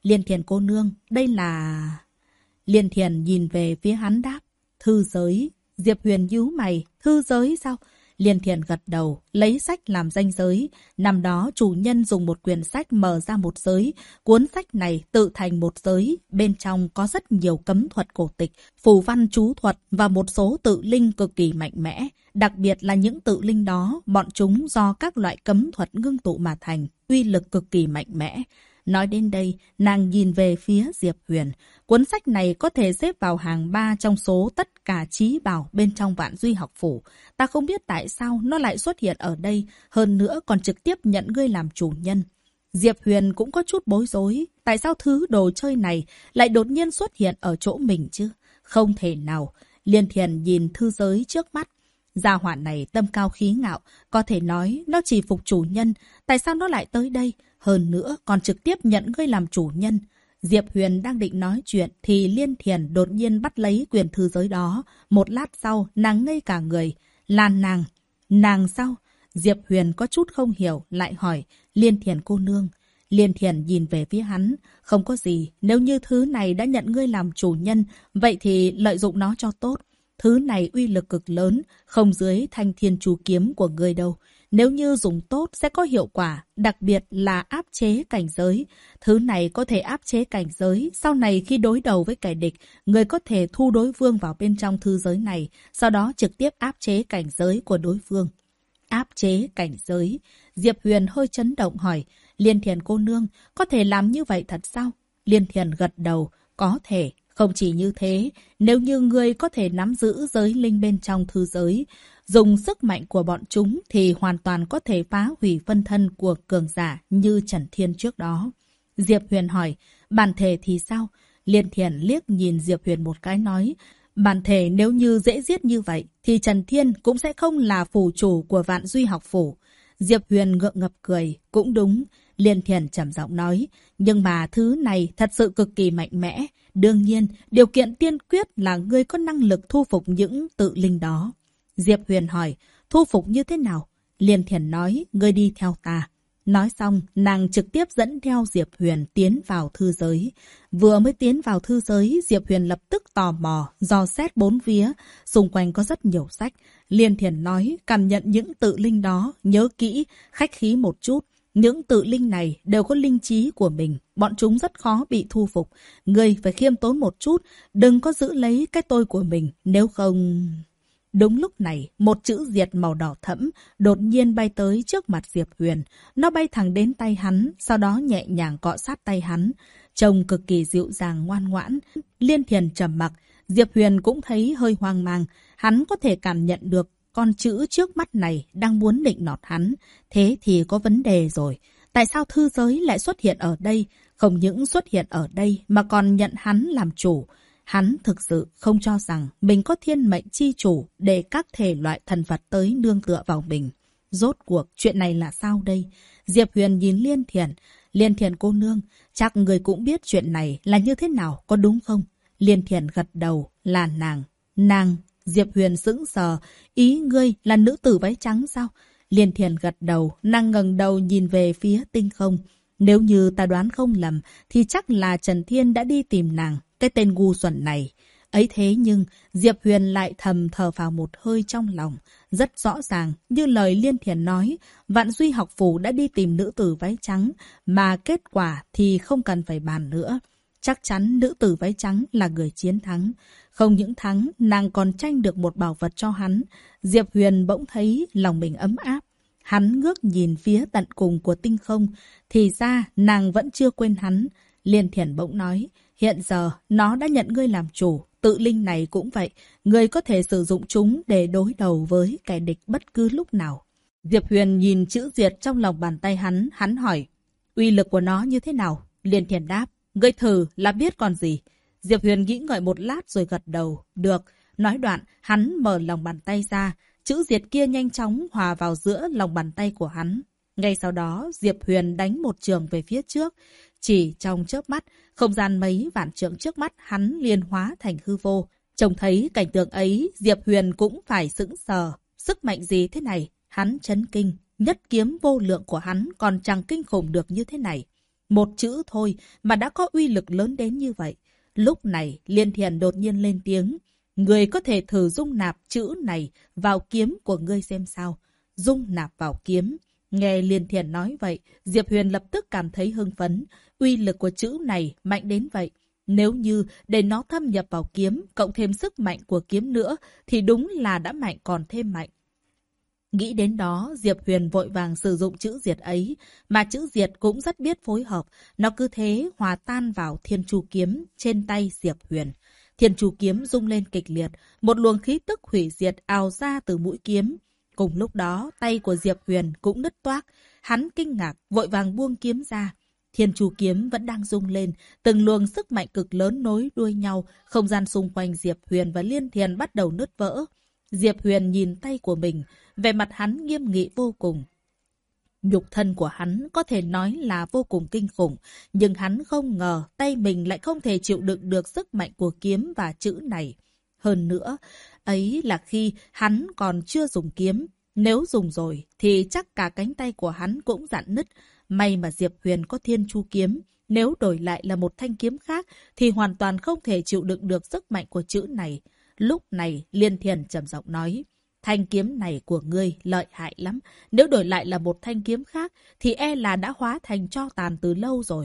Liên Thiền cô nương, đây là... Liên Thiền nhìn về phía hắn đáp, thư giới. Diệp Huyền nhíu mày, thư giới sao? Liên Thiền gật đầu, lấy sách làm ranh giới. Năm đó chủ nhân dùng một quyển sách mở ra một giới. Cuốn sách này tự thành một giới. Bên trong có rất nhiều cấm thuật cổ tịch, phù văn chú thuật và một số tự linh cực kỳ mạnh mẽ. Đặc biệt là những tự linh đó, bọn chúng do các loại cấm thuật ngưng tụ mà thành, uy lực cực kỳ mạnh mẽ. Nói đến đây, nàng nhìn về phía Diệp Huyền. Cuốn sách này có thể xếp vào hàng 3 trong số tất cả trí bảo bên trong Vạn Duy học phủ. Ta không biết tại sao nó lại xuất hiện ở đây, hơn nữa còn trực tiếp nhận ngươi làm chủ nhân. Diệp Huyền cũng có chút bối rối. Tại sao thứ đồ chơi này lại đột nhiên xuất hiện ở chỗ mình chứ? Không thể nào. Liên Thiền nhìn thư giới trước mắt. Gia hỏa này tâm cao khí ngạo, có thể nói nó chỉ phục chủ nhân. Tại sao nó lại tới đây? Hơn nữa còn trực tiếp nhận ngươi làm chủ nhân. Diệp Huyền đang định nói chuyện thì Liên Thiền đột nhiên bắt lấy quyền thư giới đó. Một lát sau, nàng ngây cả người. Là nàng. Nàng sao? Diệp Huyền có chút không hiểu, lại hỏi, Liên Thiền cô nương. Liên Thiền nhìn về phía hắn. Không có gì, nếu như thứ này đã nhận ngươi làm chủ nhân, vậy thì lợi dụng nó cho tốt. Thứ này uy lực cực lớn, không dưới Thanh Thiên Chu kiếm của ngươi đâu. Nếu như dùng tốt sẽ có hiệu quả, đặc biệt là áp chế cảnh giới. Thứ này có thể áp chế cảnh giới, sau này khi đối đầu với kẻ địch, người có thể thu đối phương vào bên trong thư giới này, sau đó trực tiếp áp chế cảnh giới của đối phương. Áp chế cảnh giới. Diệp Huyền hơi chấn động hỏi, Liên Thiền cô nương, có thể làm như vậy thật sao? Liên Thiền gật đầu, có thể. Không chỉ như thế, nếu như ngươi có thể nắm giữ giới linh bên trong thư giới, dùng sức mạnh của bọn chúng thì hoàn toàn có thể phá hủy phân thân của cường giả như Trần Thiên trước đó. Diệp Huyền hỏi, bản thể thì sao? Liên Thiền liếc nhìn Diệp Huyền một cái nói, bản thể nếu như dễ giết như vậy thì Trần Thiên cũng sẽ không là phủ chủ của Vạn Duy học phủ. Diệp Huyền ngượng ngập cười, cũng đúng. Liên Thiền trầm giọng nói, nhưng mà thứ này thật sự cực kỳ mạnh mẽ. Đương nhiên, điều kiện tiên quyết là ngươi có năng lực thu phục những tự linh đó. Diệp Huyền hỏi, thu phục như thế nào? Liên Thiền nói, ngươi đi theo ta. Nói xong, nàng trực tiếp dẫn theo Diệp Huyền tiến vào thư giới. Vừa mới tiến vào thư giới, Diệp Huyền lập tức tò mò, dò xét bốn phía. Xung quanh có rất nhiều sách. Liên Thiền nói, cảm nhận những tự linh đó, nhớ kỹ, khách khí một chút. Những tự linh này đều có linh trí của mình, bọn chúng rất khó bị thu phục. Ngươi phải khiêm tốn một chút, đừng có giữ lấy cái tôi của mình, nếu không... Đúng lúc này, một chữ diệt màu đỏ thẫm đột nhiên bay tới trước mặt Diệp Huyền. Nó bay thẳng đến tay hắn, sau đó nhẹ nhàng cọ sát tay hắn. Trông cực kỳ dịu dàng ngoan ngoãn. Liên Thiền trầm mặc, Diệp Huyền cũng thấy hơi hoang mang. Hắn có thể cảm nhận được con chữ trước mắt này đang muốn định nọt hắn. Thế thì có vấn đề rồi. Tại sao thư giới lại xuất hiện ở đây? Không những xuất hiện ở đây mà còn nhận hắn làm chủ. Hắn thực sự không cho rằng mình có thiên mệnh chi chủ để các thể loại thần vật tới nương tựa vào mình. Rốt cuộc chuyện này là sao đây? Diệp Huyền nhìn Liên Thiền. Liên Thiền cô nương, chắc người cũng biết chuyện này là như thế nào, có đúng không? Liên Thiền gật đầu, là nàng. Nàng. Diệp Huyền sững sờ, ý ngươi là nữ tử váy trắng sao? Liên Thiền gật đầu, nàng ngẩng đầu nhìn về phía tinh không. Nếu như ta đoán không lầm, thì chắc là Trần Thiên đã đi tìm nàng, cái tên ngu xuẩn này. Ấy thế nhưng, Diệp Huyền lại thầm thở vào một hơi trong lòng. Rất rõ ràng, như lời Liên Thiền nói, Vạn Duy học phủ đã đi tìm nữ tử váy trắng, mà kết quả thì không cần phải bàn nữa. Chắc chắn nữ tử váy trắng là người chiến thắng. Không những thắng, nàng còn tranh được một bảo vật cho hắn. Diệp Huyền bỗng thấy lòng mình ấm áp. Hắn ngước nhìn phía tận cùng của tinh không. Thì ra, nàng vẫn chưa quên hắn. Liên Thiền bỗng nói, hiện giờ nó đã nhận ngươi làm chủ. Tự linh này cũng vậy. Ngươi có thể sử dụng chúng để đối đầu với kẻ địch bất cứ lúc nào. Diệp Huyền nhìn chữ diệt trong lòng bàn tay hắn hỏi, uy lực của nó như thế nào? Liên Thiền đáp, ngươi thử là biết còn gì. Diệp Huyền nghĩ ngợi một lát rồi gật đầu. Được. Nói đoạn, hắn mở lòng bàn tay ra. Chữ diệt kia nhanh chóng hòa vào giữa lòng bàn tay của hắn. Ngay sau đó, Diệp Huyền đánh một trường về phía trước. Chỉ trong chớp mắt, không gian mấy vạn trượng trước mắt hắn liền hóa thành hư vô. Trông thấy cảnh tượng ấy, Diệp Huyền cũng phải sững sờ. Sức mạnh gì thế này? Hắn chấn kinh. Nhất kiếm vô lượng của hắn còn chẳng kinh khủng được như thế này. Một chữ thôi mà đã có uy lực lớn đến như vậy. Lúc này, Liên Thiền đột nhiên lên tiếng. Ngươi có thể thử dung nạp chữ này vào kiếm của ngươi xem sao. Dung nạp vào kiếm. Nghe Liên Thiền nói vậy, Diệp Huyền lập tức cảm thấy hưng phấn. Uy lực của chữ này mạnh đến vậy. Nếu như để nó thâm nhập vào kiếm, cộng thêm sức mạnh của kiếm nữa, thì đúng là đã mạnh còn thêm mạnh. Nghĩ đến đó, Diệp Huyền vội vàng sử dụng chữ diệt ấy, mà chữ diệt cũng rất biết phối hợp. Nó cứ thế hòa tan vào thiên chu kiếm trên tay Diệp Huyền. Thiên chu kiếm rung lên kịch liệt, một luồng khí tức hủy diệt ào ra từ mũi kiếm. Cùng lúc đó, tay của Diệp Huyền cũng nứt toác. Hắn kinh ngạc, vội vàng buông kiếm ra. Thiên chu kiếm vẫn đang rung lên, từng luồng sức mạnh cực lớn nối đuôi nhau, không gian xung quanh Diệp Huyền và Liên Thiền bắt đầu nứt vỡ. Diệp Huyền nhìn tay của mình, vẻ mặt hắn nghiêm nghị vô cùng. Nhục thân của hắn có thể nói là vô cùng kinh khủng, nhưng hắn không ngờ tay mình lại không thể chịu đựng được sức mạnh của kiếm và chữ này. Hơn nữa, ấy là khi hắn còn chưa dùng kiếm. Nếu dùng rồi thì chắc cả cánh tay của hắn cũng rạn nứt. May mà Diệp Huyền có thiên chu kiếm. Nếu đổi lại là một thanh kiếm khác thì hoàn toàn không thể chịu đựng được sức mạnh của chữ này. Lúc này Liên Thiền trầm giọng nói. Thanh kiếm này của ngươi lợi hại lắm. Nếu đổi lại là một thanh kiếm khác thì e là đã hóa thành tro tàn từ lâu rồi.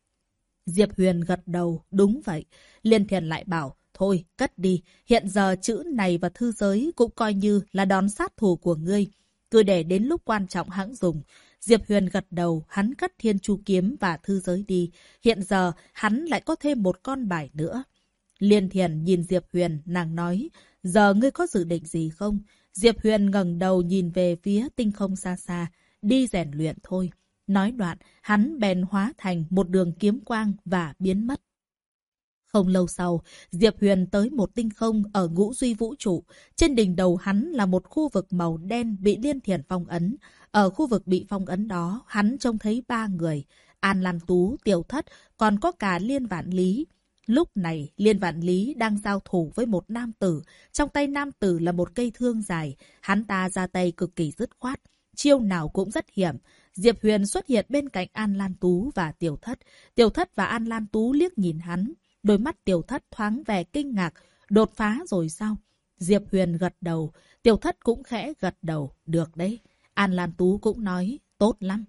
Diệp Huyền gật đầu. Đúng vậy. Liên Thiền lại bảo. Thôi, cất đi. Hiện giờ chữ này và thư giới cũng coi như là đòn sát thủ của ngươi. Cứ để đến lúc quan trọng hãng dùng. Diệp Huyền gật đầu, hắn cất thiên chu kiếm và thư giới đi. Hiện giờ, hắn lại có thêm một con bài nữa. Liên Thiền nhìn Diệp Huyền, nàng nói, giờ ngươi có dự định gì không? Diệp Huyền ngẩng đầu nhìn về phía tinh không xa xa, đi rèn luyện thôi. Nói đoạn, hắn bèn hóa thành một đường kiếm quang và biến mất. Không lâu sau, Diệp Huyền tới một tinh không ở ngũ duy vũ trụ. Trên đỉnh đầu hắn là một khu vực màu đen bị Liên Thiền phong ấn. Ở khu vực bị phong ấn đó, hắn trông thấy 3 người. An Lan Tú, Tiểu Thất, còn có cả Liên Vạn Lý. Lúc này, Liên Vạn Lý đang giao thủ với một nam tử. Trong tay nam tử là một cây thương dài. Hắn ta ra tay cực kỳ dứt khoát. Chiêu nào cũng rất hiểm. Diệp Huyền xuất hiện bên cạnh An Lan Tú và Tiểu Thất. Tiểu Thất và An Lan Tú liếc nhìn hắn. Đôi mắt Tiểu Thất thoáng vẻ kinh ngạc. Đột phá rồi sao? Diệp Huyền gật đầu. Tiểu Thất cũng khẽ gật đầu. Được đấy. An Lan Tú cũng nói. Tốt lắm.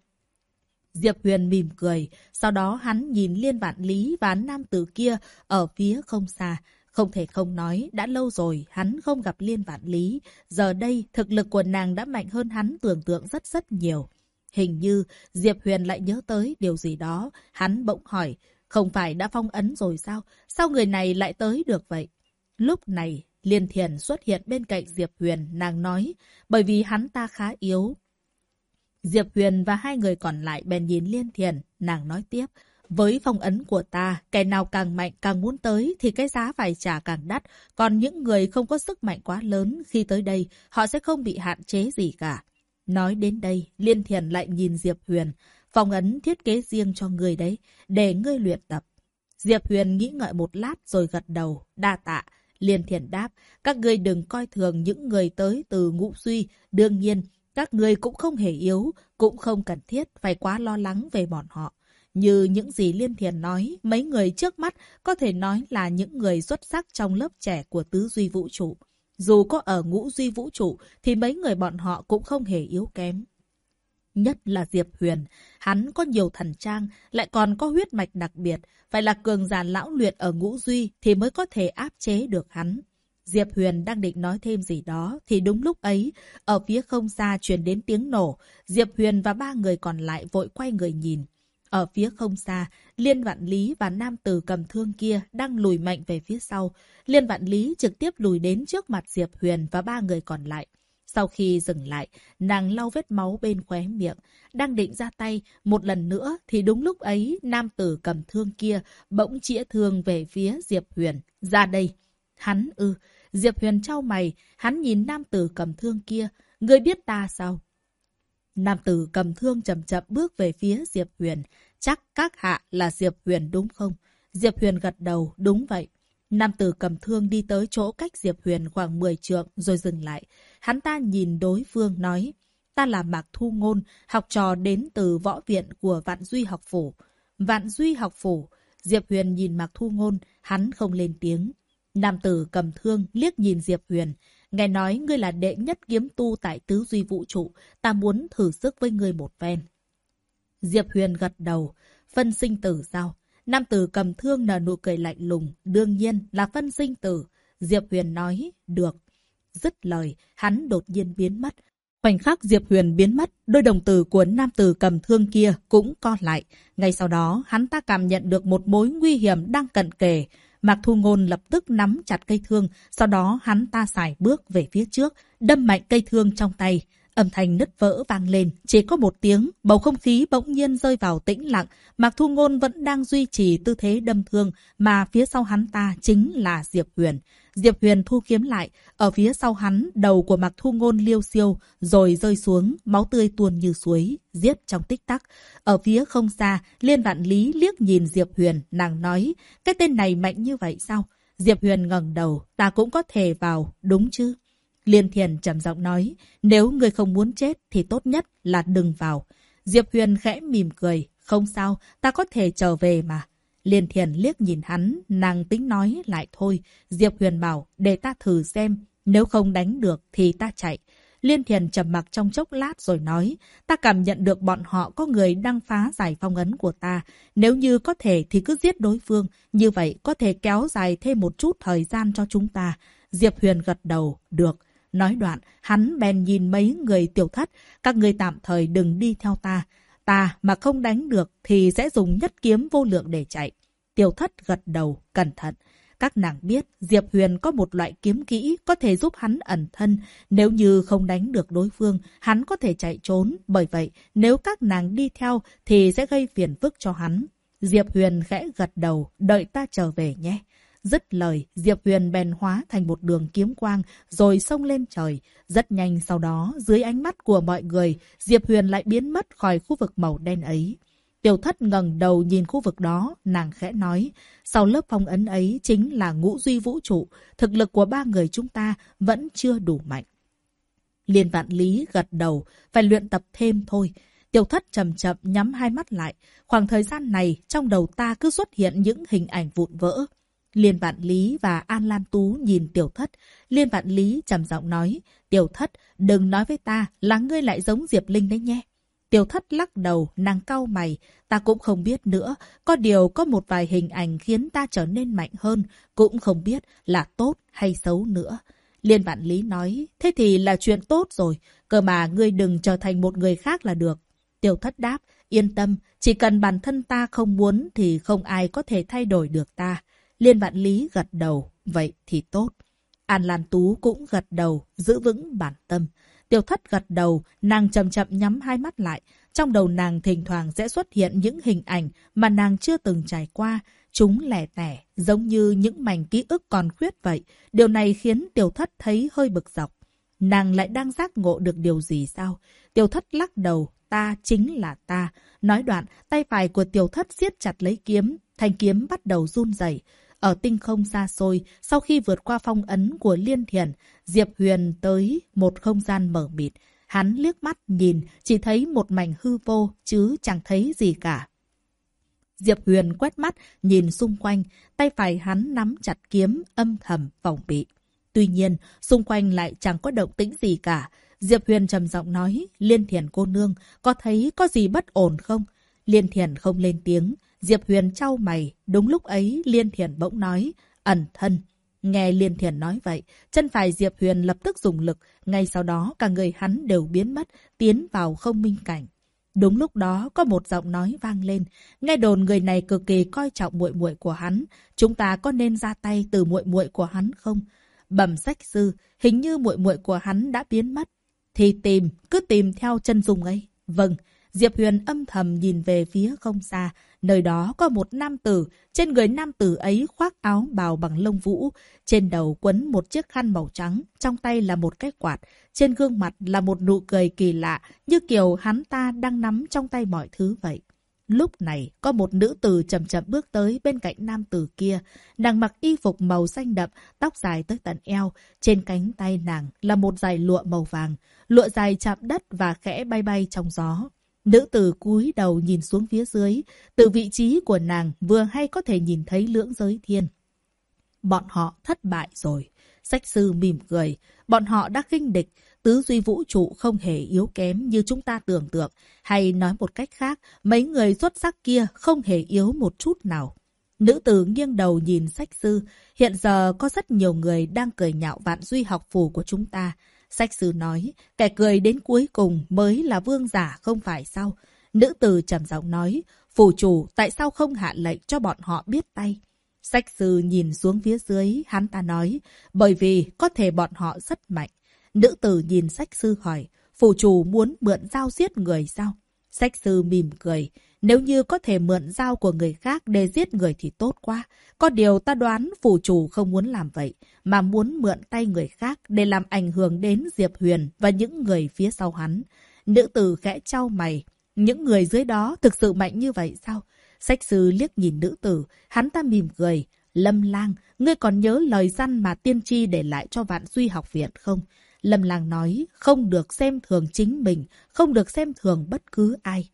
Diệp Huyền mỉm cười. Sau đó hắn nhìn Liên Vạn Lý và nam tử kia ở phía không xa. Không thể không nói, đã lâu rồi hắn không gặp Liên Vạn Lý. Giờ đây, thực lực của nàng đã mạnh hơn hắn tưởng tượng rất rất nhiều. Hình như Diệp Huyền lại nhớ tới điều gì đó. Hắn bỗng hỏi. Không phải đã phong ấn rồi sao? Sao người này lại tới được vậy? Lúc này, Liên Thiền xuất hiện bên cạnh Diệp Huyền, nàng nói, bởi vì hắn ta khá yếu. Diệp Huyền và 2 người còn lại bèn nhìn Liên Thiền, nàng nói tiếp, với phong ấn của ta, kẻ nào càng mạnh càng muốn tới thì cái giá phải trả càng đắt, còn những người không có sức mạnh quá lớn khi tới đây, họ sẽ không bị hạn chế gì cả. Nói đến đây, Liên Thiền lại nhìn Diệp Huyền, phong ấn thiết kế riêng cho người đấy, để ngươi luyện tập. Diệp Huyền nghĩ ngợi một lát rồi gật đầu, đa tạ. Liên Thiền đáp, các ngươi đừng coi thường những người tới từ ngũ duy, đương nhiên, các ngươi cũng không hề yếu, cũng không cần thiết phải quá lo lắng về bọn họ. Như những gì Liên Thiền nói, mấy người trước mắt có thể nói là những người xuất sắc trong lớp trẻ của tứ duy vũ trụ. Dù có ở ngũ duy vũ trụ thì mấy người bọn họ cũng không hề yếu kém. Nhất là Diệp Huyền, hắn có nhiều thần trang, lại còn có huyết mạch đặc biệt, phải là cường giả lão luyện ở ngũ duy thì mới có thể áp chế được hắn. Diệp Huyền đang định nói thêm gì đó, thì đúng lúc ấy, ở phía không xa truyền đến tiếng nổ, Diệp Huyền và 3 người còn lại vội quay người nhìn. Ở phía không xa, Liên Vạn Lý và nam tử cầm thương kia đang lùi mạnh về phía sau. Liên Vạn Lý trực tiếp lùi đến trước mặt Diệp Huyền và 3 người còn lại. Sau khi dừng lại, nàng lau vết máu bên khóe miệng, đang định ra tay một lần nữa thì đúng lúc ấy nam tử cầm thương kia bỗng chĩa thương về phía Diệp Huyền. Ra đây! Hắn ư? Diệp Huyền chau mày, hắn nhìn nam tử cầm thương kia. Ngươi biết ta sao? Nam tử cầm thương chậm chậm bước về phía Diệp Huyền. Chắc các hạ là Diệp Huyền đúng không? Diệp Huyền gật đầu, đúng vậy. Nam tử cầm thương đi tới chỗ cách Diệp Huyền khoảng 10 trượng rồi dừng lại. Hắn ta nhìn đối phương nói, ta là Mạc Thu Ngôn, học trò đến từ võ viện của Vạn Duy học phủ. Vạn Duy học phủ. Diệp Huyền nhìn Mạc Thu Ngôn, hắn không lên tiếng. Nam tử cầm thương liếc nhìn Diệp Huyền. Nghe nói ngươi là đệ nhất kiếm tu tại tứ duy vũ trụ, ta muốn thử sức với ngươi một phen. Diệp Huyền gật đầu. Phân sinh tử sao? Nam tử cầm thương nở nụ cười lạnh lùng. Đương nhiên là phân sinh tử. Diệp Huyền nói, được. Dứt lời, hắn đột nhiên biến mất. Khoảnh khắc Diệp Huyền biến mất, đôi đồng tử của nam tử cầm thương kia cũng co lại. Ngay sau đó, hắn ta cảm nhận được một mối nguy hiểm đang cận kề. Mạc Thu Ngôn lập tức nắm chặt cây thương, sau đó hắn ta sải bước về phía trước, đâm mạnh cây thương trong tay. Âm thanh nứt vỡ vang lên, chỉ có một tiếng, bầu không khí bỗng nhiên rơi vào tĩnh lặng. Mạc Thu Ngôn vẫn đang duy trì tư thế đâm thương, mà phía sau hắn ta chính là Diệp Huyền. Diệp Huyền thu kiếm lại, ở phía sau hắn, đầu của Mạc Thu Ngôn liêu xiêu, rồi rơi xuống, máu tươi tuôn như suối, giết trong tích tắc. Ở phía không xa, Liên Vạn Lý liếc nhìn Diệp Huyền, nàng nói, cái tên này mạnh như vậy sao? Diệp Huyền ngẩng đầu, ta cũng có thể vào, đúng chứ? Liên Thiền trầm giọng nói, nếu người không muốn chết thì tốt nhất là đừng vào. Diệp Huyền khẽ mỉm cười, không sao, ta có thể trở về mà. Liên Thiền liếc nhìn hắn, nàng tính nói lại thôi. Diệp Huyền bảo, để ta thử xem, nếu không đánh được thì ta chạy. Liên Thiền trầm mặc trong chốc lát rồi nói, ta cảm nhận được bọn họ có người đang phá giải phong ấn của ta. Nếu như có thể thì cứ giết đối phương, như vậy có thể kéo dài thêm một chút thời gian cho chúng ta. Diệp Huyền gật đầu, được. Nói đoạn, hắn bèn nhìn mấy người Tiểu Thất, các người tạm thời đừng đi theo ta. Ta mà không đánh được thì sẽ dùng nhất kiếm vô lượng để chạy. Tiểu Thất gật đầu, cẩn thận. Các nàng biết Diệp Huyền có một loại kiếm kỹ có thể giúp hắn ẩn thân. Nếu như không đánh được đối phương, hắn có thể chạy trốn. Bởi vậy, nếu các nàng đi theo thì sẽ gây phiền phức cho hắn. Diệp Huyền khẽ gật đầu, đợi ta trở về nhé. Dứt lời, Diệp Huyền bèn hóa thành một đường kiếm quang, rồi xông lên trời. Rất nhanh sau đó, dưới ánh mắt của mọi người, Diệp Huyền lại biến mất khỏi khu vực màu đen ấy. Tiểu Thất ngẩng đầu nhìn khu vực đó, nàng khẽ nói, sau lớp phong ấn ấy chính là ngũ duy vũ trụ, thực lực của ba người chúng ta vẫn chưa đủ mạnh. Liên Vạn Lý gật đầu, phải luyện tập thêm thôi. Tiểu Thất chậm chậm nhắm hai mắt lại, khoảng thời gian này trong đầu ta cứ xuất hiện những hình ảnh vụn vỡ. Liên Vạn Lý và An Lan Tú nhìn Tiểu Thất. Liên Vạn Lý trầm giọng nói, Tiểu Thất, đừng nói với ta là ngươi lại giống Diệp Linh đấy nhé. Tiểu Thất lắc đầu, nàng cau mày, ta cũng không biết nữa, có điều có một vài hình ảnh khiến ta trở nên mạnh hơn, cũng không biết là tốt hay xấu nữa. Liên Vạn Lý nói, thế thì là chuyện tốt rồi, cơ mà ngươi đừng trở thành một người khác là được. Tiểu Thất đáp, yên tâm, chỉ cần bản thân ta không muốn thì không ai có thể thay đổi được ta. Liên Vạn Lý gật đầu, vậy thì tốt. An Lan Tú cũng gật đầu, giữ vững bản tâm. Tiểu Thất gật đầu, nàng chậm chậm nhắm hai mắt lại. Trong đầu nàng thỉnh thoảng sẽ xuất hiện những hình ảnh mà nàng chưa từng trải qua. Chúng lẻ tẻ, giống như những mảnh ký ức còn khuyết vậy. Điều này khiến Tiểu Thất thấy hơi bực dọc. Nàng lại đang giác ngộ được điều gì sao? Tiểu Thất lắc đầu, ta chính là ta. Nói đoạn, tay phải của Tiểu Thất siết chặt lấy kiếm, thanh kiếm bắt đầu run rẩy. Ở tinh không xa xôi, sau khi vượt qua phong ấn của Liên Thiền, Diệp Huyền tới một không gian mờ mịt. Hắn liếc mắt nhìn, chỉ thấy một mảnh hư vô, chứ chẳng thấy gì cả. Diệp Huyền quét mắt, nhìn xung quanh, tay phải hắn nắm chặt kiếm, âm thầm phòng bị. Tuy nhiên, xung quanh lại chẳng có động tĩnh gì cả. Diệp Huyền trầm giọng nói, Liên Thiền cô nương, có thấy có gì bất ổn không? Liên Thiền không lên tiếng. Diệp Huyền chau mày, đúng lúc ấy Liên Thiền bỗng nói, ẩn thân. Nghe Liên Thiền nói vậy, chân phải Diệp Huyền lập tức dùng lực, ngay sau đó cả người hắn đều biến mất, tiến vào không minh cảnh. Đúng lúc đó có một giọng nói vang lên, nghe đồn người này cực kỳ coi trọng muội muội của hắn, chúng ta có nên ra tay từ muội muội của hắn không? Bẩm sách sư, hình như muội muội của hắn đã biến mất. Thì cứ tìm theo chân dung ấy. Vâng. Diệp Huyền âm thầm nhìn về phía không xa, nơi đó có một nam tử, trên người nam tử ấy khoác áo bào bằng lông vũ, trên đầu quấn một chiếc khăn màu trắng, trong tay là một cái quạt, trên gương mặt là một nụ cười kỳ lạ, như kiểu hắn ta đang nắm trong tay mọi thứ vậy. Lúc này, có một nữ tử chậm chậm bước tới bên cạnh nam tử kia, nàng mặc y phục màu xanh đậm, tóc dài tới tận eo, trên cánh tay nàng là một dải lụa màu vàng, lụa dài chạm đất và khẽ bay bay trong gió. Nữ tử cúi đầu nhìn xuống phía dưới, từ vị trí của nàng vừa hay có thể nhìn thấy lưỡng giới thiên. Bọn họ thất bại rồi. Sách sư mỉm cười. Bọn họ đã khinh địch. Tứ duy vũ trụ không hề yếu kém như chúng ta tưởng tượng. Hay nói một cách khác, mấy người xuất sắc kia không hề yếu một chút nào. Nữ tử nghiêng đầu nhìn sách sư. Hiện giờ có rất nhiều người đang cười nhạo Vạn Duy học phủ của chúng ta. Sách sư nói, kẻ cười đến cuối cùng mới là vương giả không phải sao? Nữ tử trầm giọng nói, phủ chủ tại sao không hạ lệnh cho bọn họ biết tay? Sách sư nhìn xuống phía dưới, hắn ta nói, bởi vì có thể bọn họ rất mạnh. Nữ tử nhìn sách sư hỏi, phủ chủ muốn mượn dao giết người sao? Sách sư mỉm cười, nếu như có thể mượn dao của người khác để giết người thì tốt quá. Có điều ta đoán phủ chủ không muốn làm vậy, mà muốn mượn tay người khác để làm ảnh hưởng đến Diệp Huyền và những người phía sau hắn. Nữ tử khẽ chau mày, những người dưới đó thực sự mạnh như vậy sao? Sách sư liếc nhìn nữ tử, hắn ta mỉm cười. Lâm Lang, ngươi còn nhớ lời răn mà tiên tri để lại cho Vạn Duy học viện không? Lâm Lang nói, không được xem thường chính mình, không được xem thường bất cứ ai.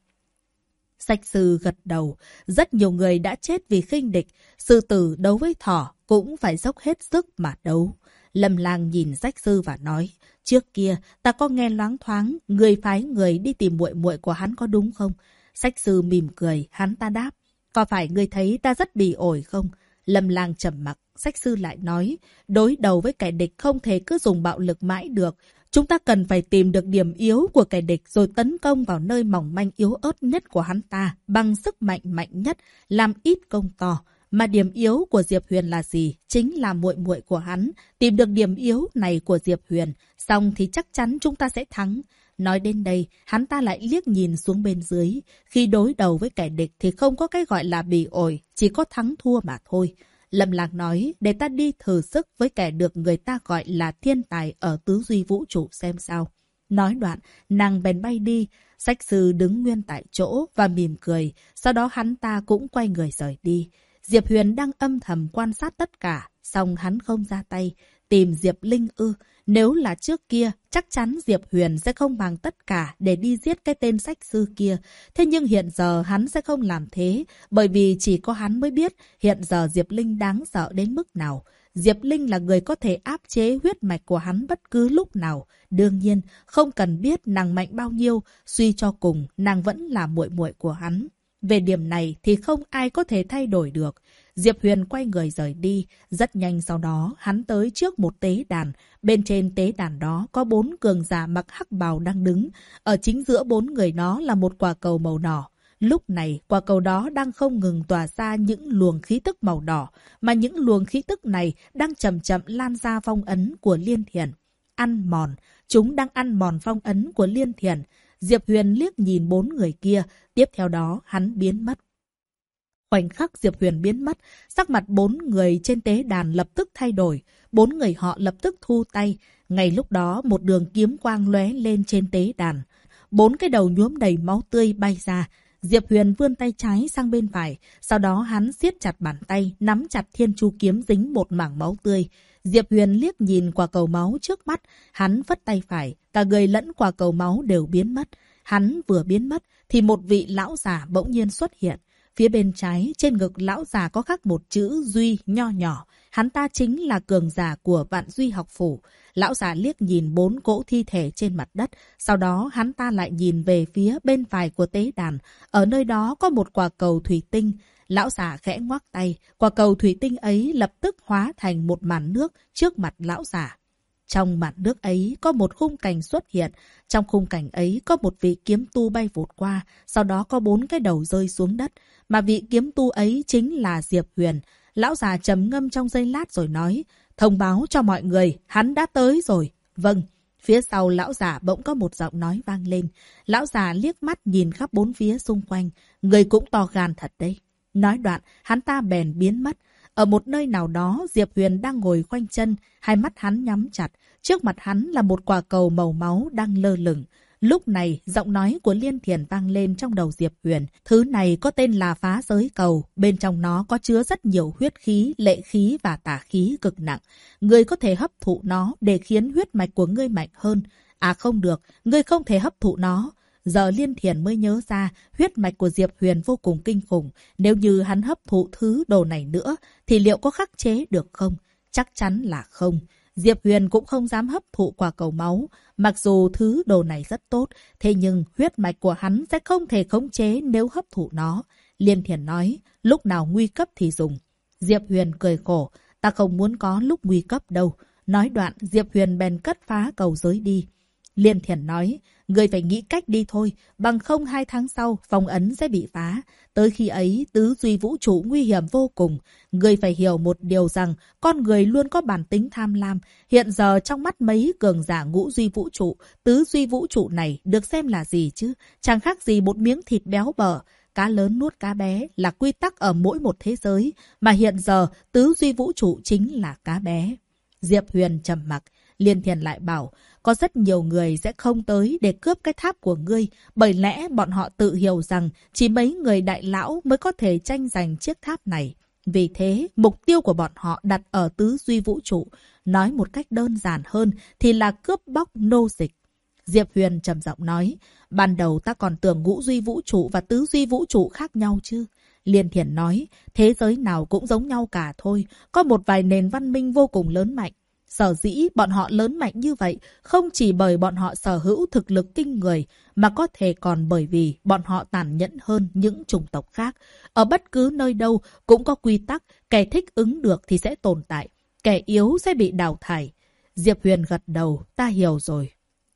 Sách sư gật đầu, rất nhiều người đã chết vì khinh địch, sư tử đấu với thỏ cũng phải dốc hết sức mà đấu. Lâm Lang nhìn sách sư và nói, trước kia ta có nghe loáng thoáng, người phái người đi tìm muội muội của hắn có đúng không? Sách sư mỉm cười, hắn ta đáp, có phải ngươi thấy ta rất bỉ ổi không? Lâm Lang trầm mặc, sách sư lại nói, đối đầu với kẻ địch không thể cứ dùng bạo lực mãi được. Chúng ta cần phải tìm được điểm yếu của kẻ địch rồi tấn công vào nơi mỏng manh yếu ớt nhất của hắn ta bằng sức mạnh mạnh nhất, làm ít công to. Mà điểm yếu của Diệp Huyền là gì? Chính là muội muội của hắn. Tìm được điểm yếu này của Diệp Huyền, xong thì chắc chắn chúng ta sẽ thắng. Nói đến đây, hắn ta lại liếc nhìn xuống bên dưới. Khi đối đầu với kẻ địch thì không có cái gọi là bỉ ổi, chỉ có thắng thua mà thôi. Lâm Lạc nói, để ta đi thử sức với kẻ được người ta gọi là thiên tài ở tứ duy vũ trụ xem sao. Nói đoạn, nàng bèn bay đi. Sách sư đứng nguyên tại chỗ và mỉm cười. Sau đó hắn ta cũng quay người rời đi. Diệp Huyền đang âm thầm quan sát tất cả, song hắn không ra tay. Tìm Diệp Linh ư? Nếu là trước kia, chắc chắn Diệp Huyền sẽ không bằng tất cả để đi giết cái tên sách sư kia. Thế nhưng hiện giờ hắn sẽ không làm thế, bởi vì chỉ có hắn mới biết hiện giờ Diệp Linh đáng sợ đến mức nào. Diệp Linh là người có thể áp chế huyết mạch của hắn bất cứ lúc nào. Đương nhiên, không cần biết nàng mạnh bao nhiêu, suy cho cùng, nàng vẫn là muội muội của hắn. Về điểm này thì không ai có thể thay đổi được. Diệp Huyền quay người rời đi. Rất nhanh sau đó, hắn tới trước một tế đàn. Bên trên tế đàn đó có 4 cường giả mặc hắc bào đang đứng. Ở chính giữa 4 người đó là một quả cầu màu đỏ. Lúc này, quả cầu đó đang không ngừng tỏa ra những luồng khí tức màu đỏ. Mà những luồng khí tức này đang chậm chậm lan ra phong ấn của Liên Thiền. Ăn mòn. Chúng đang ăn mòn phong ấn của Liên Thiền. Diệp Huyền liếc nhìn 4 người kia. Tiếp theo đó, hắn biến mất. Khoảnh khắc Diệp Huyền biến mất, sắc mặt 4 người trên tế đàn lập tức thay đổi. 4 người họ lập tức thu tay. Ngay lúc đó, một đường kiếm quang lóe lên trên tế đàn. 4 cái đầu nhuốm đầy máu tươi bay ra. Diệp Huyền vươn tay trái sang bên phải. Sau đó hắn siết chặt bàn tay, nắm chặt thiên chu kiếm dính một mảng máu tươi. Diệp Huyền liếc nhìn quả cầu máu trước mắt. Hắn phất tay phải, cả người lẫn quả cầu máu đều biến mất. Hắn vừa biến mất, thì một vị lão già bỗng nhiên xuất hiện. Phía bên trái, trên ngực lão già có khắc một chữ Duy nho nhỏ. Hắn ta chính là cường giả của Vạn Duy học phủ. Lão già liếc nhìn 4 cỗ thi thể trên mặt đất. Sau đó hắn ta lại nhìn về phía bên phải của tế đàn. Ở nơi đó có một quả cầu thủy tinh. Lão già khẽ ngoắc tay. Quả cầu thủy tinh ấy lập tức hóa thành một màn nước trước mặt lão già. Trong màn nước ấy có một khung cảnh xuất hiện. Trong khung cảnh ấy có một vị kiếm tu bay vụt qua. Sau đó có 4 cái đầu rơi xuống đất. Mà vị kiếm tu ấy chính là Diệp Huyền. Lão già trầm ngâm trong giây lát rồi nói, thông báo cho mọi người, hắn đã tới rồi. Vâng. Phía sau lão già bỗng có một giọng nói vang lên. Lão già liếc mắt nhìn khắp 4 phía xung quanh. Người cũng to gan thật đấy. Nói đoạn, hắn ta bèn biến mất. Ở một nơi nào đó, Diệp Huyền đang ngồi khoanh chân, hai mắt hắn nhắm chặt. Trước mặt hắn là một quả cầu màu máu đang lơ lửng. Lúc này, giọng nói của Liên Thiền vang lên trong đầu Diệp Huyền. Thứ này có tên là phá giới cầu. Bên trong nó có chứa rất nhiều huyết khí, lệ khí và tà khí cực nặng. Ngươi có thể hấp thụ nó để khiến huyết mạch của ngươi mạnh hơn. À không được, ngươi không thể hấp thụ nó. Giờ Liên Thiền mới nhớ ra huyết mạch của Diệp Huyền vô cùng kinh khủng. Nếu như hắn hấp thụ thứ đồ này nữa thì liệu có khắc chế được không? Chắc chắn là không. Diệp Huyền cũng không dám hấp thụ quả cầu máu. Mặc dù thứ đồ này rất tốt, thế nhưng huyết mạch của hắn sẽ không thể khống chế nếu hấp thụ nó. Liên Thiền nói, lúc nào nguy cấp thì dùng. Diệp Huyền cười khổ, ta không muốn có lúc nguy cấp đâu. Nói đoạn, Diệp Huyền bèn cất phá cầu giới đi. Liên Thiền nói, người phải nghĩ cách đi thôi, bằng không 2 tháng sau, phong ấn sẽ bị phá. Tới khi ấy, tứ duy vũ trụ nguy hiểm vô cùng. Người phải hiểu một điều rằng, con người luôn có bản tính tham lam. Hiện giờ trong mắt mấy cường giả ngũ duy vũ trụ, tứ duy vũ trụ này được xem là gì chứ? Chẳng khác gì một miếng thịt béo bở. Cá lớn nuốt cá bé là quy tắc ở mỗi một thế giới, mà hiện giờ tứ duy vũ trụ chính là cá bé. Diệp Huyền trầm mặc, Liên Thiền lại bảo, có rất nhiều người sẽ không tới để cướp cái tháp của ngươi, bởi lẽ bọn họ tự hiểu rằng chỉ mấy người đại lão mới có thể tranh giành chiếc tháp này. Vì thế, mục tiêu của bọn họ đặt ở tứ duy vũ trụ, nói một cách đơn giản hơn thì là cướp bóc nô dịch. Diệp Huyền trầm giọng nói, ban đầu ta còn tưởng ngũ duy vũ trụ và tứ duy vũ trụ khác nhau chứ. Liên Thiền nói, thế giới nào cũng giống nhau cả thôi, có một vài nền văn minh vô cùng lớn mạnh. Sở dĩ bọn họ lớn mạnh như vậy không chỉ bởi bọn họ sở hữu thực lực kinh người, mà có thể còn bởi vì bọn họ tàn nhẫn hơn những chủng tộc khác. Ở bất cứ nơi đâu cũng có quy tắc, kẻ thích ứng được thì sẽ tồn tại, kẻ yếu sẽ bị đào thải. Diệp Huyền gật đầu, ta hiểu rồi.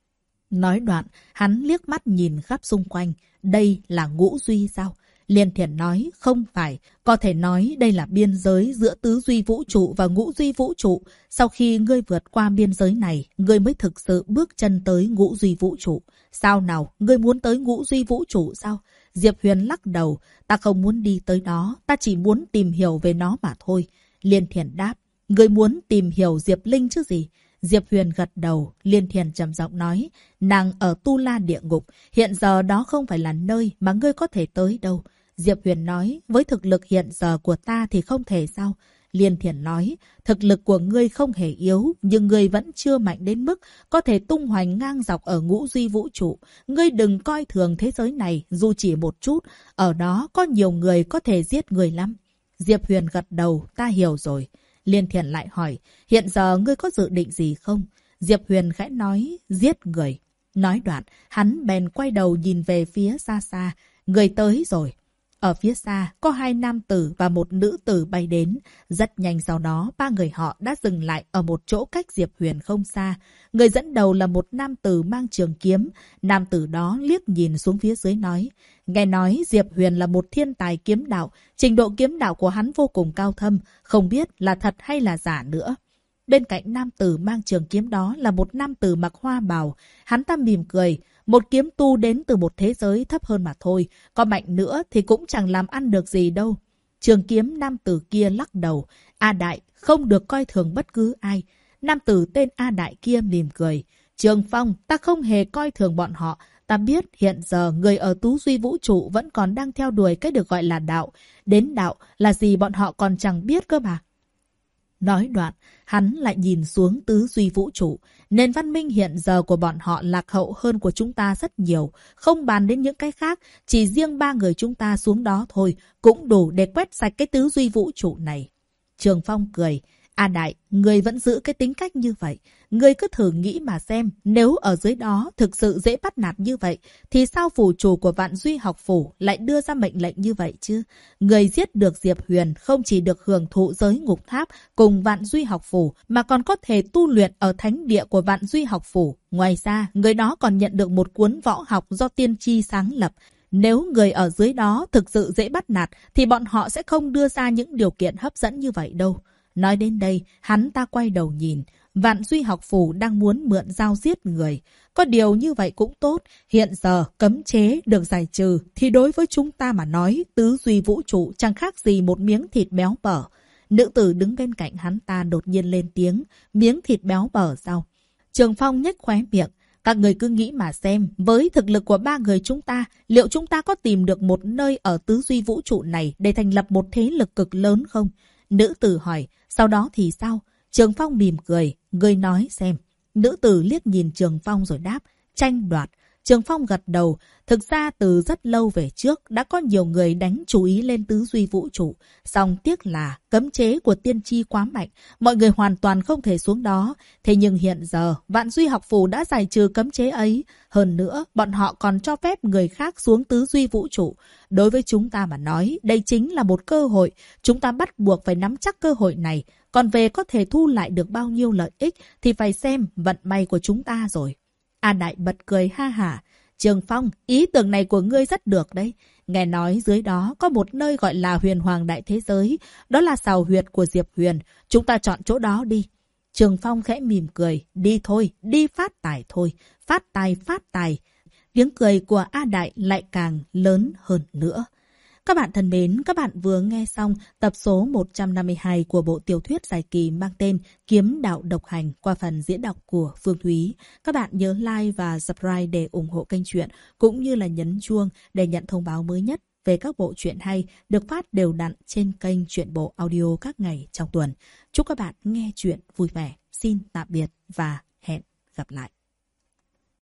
Nói đoạn, hắn liếc mắt nhìn khắp xung quanh. Đây là ngũ duy sao? Liên Thiền nói, không phải. Có thể nói đây là biên giới giữa tứ duy vũ trụ và ngũ duy vũ trụ. Sau khi ngươi vượt qua biên giới này, ngươi mới thực sự bước chân tới ngũ duy vũ trụ. Sao nào, ngươi muốn tới ngũ duy vũ trụ sao? Diệp Huyền lắc đầu, ta không muốn đi tới đó, ta chỉ muốn tìm hiểu về nó mà thôi. Liên Thiền đáp, ngươi muốn tìm hiểu Diệp Linh chứ gì? Diệp Huyền gật đầu, Liên Thiền trầm giọng nói, nàng ở Tu La địa ngục, hiện giờ đó không phải là nơi mà ngươi có thể tới đâu. Diệp Huyền nói, với thực lực hiện giờ của ta thì không thể sao? Liên Thiền nói, thực lực của ngươi không hề yếu, nhưng ngươi vẫn chưa mạnh đến mức có thể tung hoành ngang dọc ở ngũ duy vũ trụ. Ngươi đừng coi thường thế giới này, dù chỉ một chút, ở đó có nhiều người có thể giết người lắm. Diệp Huyền gật đầu, ta hiểu rồi. Liên Thiền lại hỏi, hiện giờ ngươi có dự định gì không? Diệp Huyền khẽ nói, giết người. Nói đoạn, hắn bèn quay đầu nhìn về phía xa xa, người tới rồi. Ở phía xa, có 2 nam tử và 1 nữ tử bay đến. Rất nhanh sau đó, 3 người họ đã dừng lại ở một chỗ cách Diệp Huyền không xa. Người dẫn đầu là một nam tử mang trường kiếm. Nam tử đó liếc nhìn xuống phía dưới nói, nghe nói Diệp Huyền là một thiên tài kiếm đạo. Trình độ kiếm đạo của hắn vô cùng cao thâm, không biết là thật hay là giả nữa. Bên cạnh nam tử mang trường kiếm đó là một nam tử mặc hoa bào. Hắn ta mỉm cười. Một kiếm tu đến từ một thế giới thấp hơn mà thôi. Có mạnh nữa thì cũng chẳng làm ăn được gì đâu. Trường kiếm nam tử kia lắc đầu. A Đại, không được coi thường bất cứ ai. Nam tử tên A Đại kia mỉm cười. Trường Phong, ta không hề coi thường bọn họ. Ta biết hiện giờ người ở Tú Duy Vũ Trụ vẫn còn đang theo đuổi cái được gọi là đạo. Đến đạo là gì bọn họ còn chẳng biết cơ mà. Nói đoạn, hắn lại nhìn xuống tứ duy vũ trụ. Nền văn minh hiện giờ của bọn họ lạc hậu hơn của chúng ta rất nhiều. Không bàn đến những cái khác, chỉ riêng 3 người chúng ta xuống đó thôi, cũng đủ để quét sạch cái tứ duy vũ trụ này. Trường Phong cười. A Đại, người vẫn giữ cái tính cách như vậy. Người cứ thử nghĩ mà xem, nếu ở dưới đó thực sự dễ bắt nạt như vậy, thì sao phủ chủ của Vạn Duy học phủ lại đưa ra mệnh lệnh như vậy chứ? Người giết được Diệp Huyền không chỉ được hưởng thụ giới ngục tháp cùng Vạn Duy học phủ, mà còn có thể tu luyện ở thánh địa của Vạn Duy học phủ. Ngoài ra, người đó còn nhận được một cuốn võ học do tiên tri sáng lập. Nếu người ở dưới đó thực sự dễ bắt nạt, thì bọn họ sẽ không đưa ra những điều kiện hấp dẫn như vậy đâu. Nói đến đây, hắn ta quay đầu nhìn. Vạn Duy học phủ đang muốn mượn dao giết người. Có điều như vậy cũng tốt. Hiện giờ cấm chế được giải trừ, thì đối với chúng ta mà nói, tứ duy vũ trụ chẳng khác gì một miếng thịt béo bở. Nữ tử đứng bên cạnh hắn ta đột nhiên lên tiếng. Miếng thịt béo bở sao? Trường Phong nhếch khóe miệng. Các người cứ nghĩ mà xem, với thực lực của 3 người chúng ta, liệu chúng ta có tìm được một nơi ở tứ duy vũ trụ này để thành lập một thế lực cực lớn không? Nữ tử hỏi, sau đó thì sao? Trường Phong mỉm cười, ngươi nói xem. Nữ tử liếc nhìn Trường Phong rồi đáp, tranh đoạt. Trường Phong gật đầu. Thực ra từ rất lâu về trước đã có nhiều người đánh chú ý lên tứ duy vũ trụ. Song tiếc là cấm chế của tiên tri quá mạnh. Mọi người hoàn toàn không thể xuống đó. Thế nhưng hiện giờ Vạn Duy học phủ đã giải trừ cấm chế ấy. Hơn nữa bọn họ còn cho phép người khác xuống tứ duy vũ trụ. Đối với chúng ta mà nói đây chính là một cơ hội. Chúng ta bắt buộc phải nắm chắc cơ hội này. Còn về có thể thu lại được bao nhiêu lợi ích thì phải xem vận may của chúng ta rồi. A Đại bật cười ha hả. Trường Phong, ý tưởng này của ngươi rất được đấy. Nghe nói dưới đó có một nơi gọi là Huyền Hoàng Đại Thế Giới. Đó là sào huyệt của Diệp Huyền. Chúng ta chọn chỗ đó đi. Trường Phong khẽ mỉm cười. Đi thôi, đi phát tài thôi. Phát tài, phát tài. Tiếng cười của A Đại lại càng lớn hơn nữa. Các bạn thân mến, các bạn vừa nghe xong tập số 152 của bộ tiểu thuyết dài kỳ mang tên Kiếm Đạo Độc Hành qua phần diễn đọc của Phương Thúy. Các bạn nhớ like và subscribe để ủng hộ kênh truyện, cũng như là nhấn chuông để nhận thông báo mới nhất về các bộ truyện hay được phát đều đặn trên kênh Truyện Bộ Audio các ngày trong tuần. Chúc các bạn nghe truyện vui vẻ. Xin tạm biệt và hẹn gặp lại.